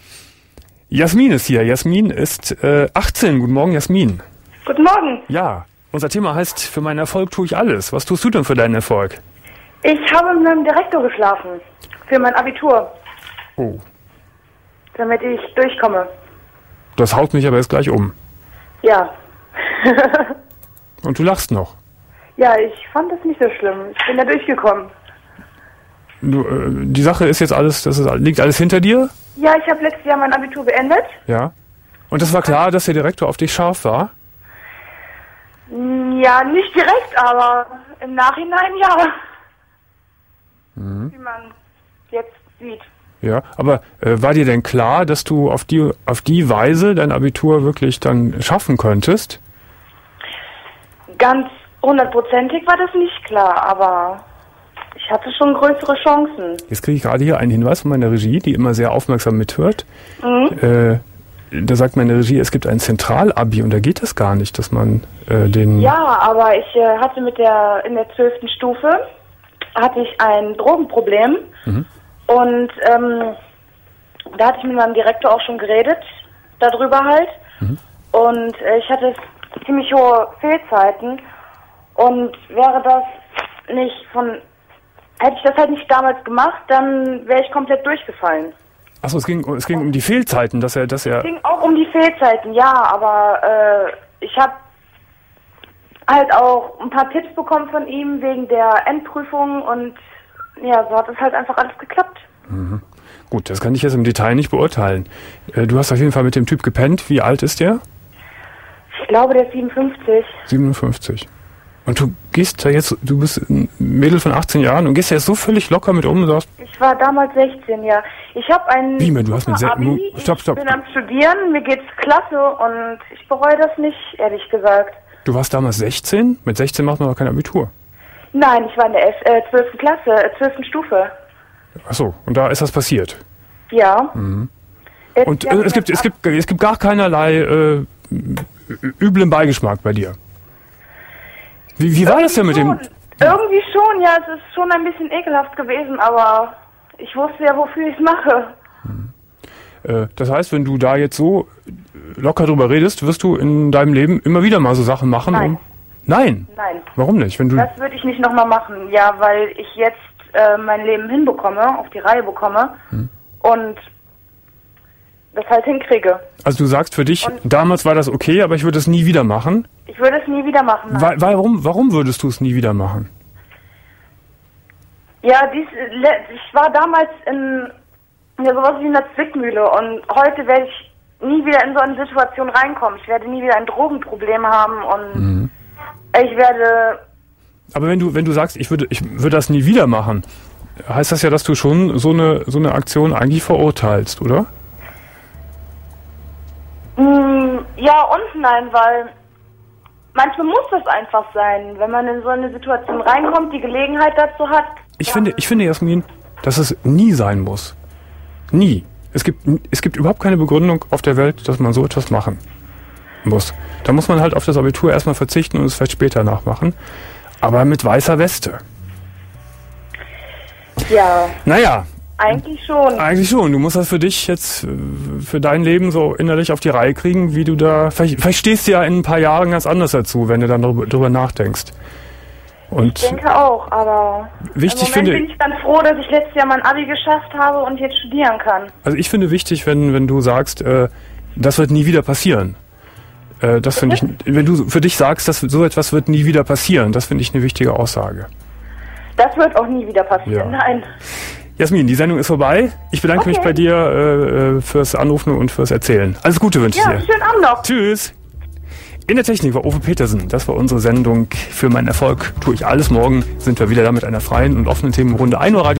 B: Jasmin ist hier. Jasmin ist äh, achtzehn. Guten Morgen, Jasmin.
H: Guten Morgen.
B: Ja, unser Thema heißt, für meinen Erfolg tue ich alles. Was tust du denn für deinen Erfolg?
H: Ich habe mit meinem Direktor geschlafen. Für mein Abitur.
B: Oh.
H: Damit ich durchkomme.
B: Das haut mich aber jetzt gleich um.
H: Ja.
B: Und du lachst noch.
H: Ja, ich fand das nicht so schlimm. Ich bin da durchgekommen.
B: Du, äh, die Sache ist jetzt alles, das ist, liegt alles hinter dir?
H: Ja, ich habe letztes Jahr mein Abitur beendet.
B: Ja. Und es war klar, dass der Direktor auf dich scharf war?
H: Ja, nicht direkt, aber im Nachhinein ja.
B: Mhm.
H: Wie man jetzt sieht.
B: Ja, aber äh, war dir denn klar, dass du auf die, auf die Weise dein Abitur wirklich dann schaffen könntest?
H: Ganz hundertprozentig war das nicht klar, aber ich hatte schon größere Chancen.
B: Jetzt kriege ich gerade hier einen Hinweis von meiner Regie, die immer sehr aufmerksam mithört.
H: Mhm.
B: Äh, da sagt meine Regie, es gibt ein Zentralabi und da geht es gar nicht, dass man äh, den...
H: Ja, aber ich äh, hatte mit der, in der zwölften Stufe, hatte ich ein Drogenproblem.
B: Mhm.
H: Und ähm, da hatte ich mit meinem Direktor auch schon geredet, darüber halt. Mhm. Und äh, ich hatte ziemlich hohe Fehlzeiten. Und wäre das nicht von, hätte ich das halt nicht damals gemacht, dann wäre ich komplett durchgefallen.
B: Achso, es ging, es ging um die Fehlzeiten, dass er, dass er...
H: Es ging auch um die Fehlzeiten, ja, aber äh, ich habe halt auch ein paar Tipps bekommen von ihm wegen der Endprüfung und ja, so hat es halt einfach alles geklappt.
B: Mhm. Gut, das kann ich jetzt im Detail nicht beurteilen. Äh, du hast auf jeden Fall mit dem Typ gepennt. Wie alt ist der?
H: Ich glaube, der ist siebenundfünfzig.
B: siebenundfünfzig. Und du gehst da jetzt, du bist ein Mädel von achtzehn Jahren und gehst da jetzt so völlig locker mit um und sagst...
H: Ich war damals sechzehn, ja. Ich habe ein...
B: Wie, man, du hast mit sechzehn... Stopp, stopp.
H: Ich bin am Studieren, mir geht's klasse und ich bereue das nicht, ehrlich gesagt.
B: Du warst damals sechzehn? Mit sechzehn macht man doch kein Abitur.
H: Nein, ich war in der elf, äh, zwölften Klasse, äh, zwölften Stufe.
B: Ach so, und da ist das passiert?
H: Ja.
B: Mhm. Und äh, es, gibt, es, gibt, es gibt gar keinerlei äh, üblen Beigeschmack bei dir. Wie, wie war das denn mit
H: schon.
B: dem...
H: Irgendwie schon, ja, es ist schon ein bisschen ekelhaft gewesen, aber ich wusste ja, wofür ich es mache.
B: Äh, das heißt, wenn du da jetzt so locker drüber redest, wirst du in deinem Leben immer wieder mal so Sachen machen?
H: Nein.
B: Um... Nein?
H: Nein.
B: Warum nicht? Wenn du...
H: Das würde ich nicht nochmal machen, ja, weil ich jetzt äh, mein Leben hinbekomme, auf die Reihe bekomme hm. und das halt hinkriege.
B: Also du sagst für dich,
H: und
B: damals war das okay, aber ich würde es nie wieder machen?
H: Ich würde es nie wieder machen.
B: Wa- warum, warum würdest du es nie wieder machen?
H: Ja, dies, ich war damals in ja, sowas wie in einer Zwickmühle und heute werde ich nie wieder in so eine Situation reinkommen. Ich werde nie wieder ein Drogenproblem haben und mhm. ich werde...
B: Aber wenn du wenn du sagst, ich würde ich würde das nie wieder machen, heißt das ja, dass du schon so eine so eine Aktion eigentlich verurteilst, oder?
H: Mm, ja und nein, weil manchmal muss das einfach sein, wenn man in so eine Situation reinkommt, die Gelegenheit dazu hat.
B: Ich finde, ich finde, Jasmin, dass es nie sein muss. Nie. Es gibt, es gibt überhaupt keine Begründung auf der Welt, dass man so etwas machen muss. Da muss man halt auf das Abitur erstmal verzichten und es vielleicht später nachmachen. Aber mit weißer Weste.
H: Ja.
B: Naja.
H: Eigentlich schon.
B: Eigentlich schon. Du musst das für dich jetzt, für dein Leben so innerlich auf die Reihe kriegen, wie du da, vielleicht, vielleicht stehst du ja in ein paar Jahren ganz anders dazu, wenn du dann darüber, darüber nachdenkst. Und
H: ich denke auch, aber
B: wichtig
H: im Moment
B: finde,
H: bin ich ganz froh, dass ich letztes Jahr mein Abi geschafft habe und jetzt studieren kann.
B: Also ich finde wichtig, wenn, wenn du sagst, äh, das wird nie wieder passieren. Äh, das finde ich, wenn du für dich sagst, dass so etwas wird nie wieder passieren, das finde ich eine wichtige Aussage.
H: Das wird auch nie wieder passieren,
B: Ja.
H: nein.
B: Jasmin, die Sendung ist vorbei. Ich bedanke
H: Okay.
B: mich bei dir äh, fürs Anrufen und fürs Erzählen. Alles Gute wünsche ich
H: Ja,
B: dir.
H: schönen Abend noch.
B: Tschüss. In der Technik war Uwe Petersen. Das war unsere Sendung für meinen Erfolg. Tue ich alles. Morgen sind wir wieder da mit einer freien und offenen Themenrunde. ein Uhr Radio.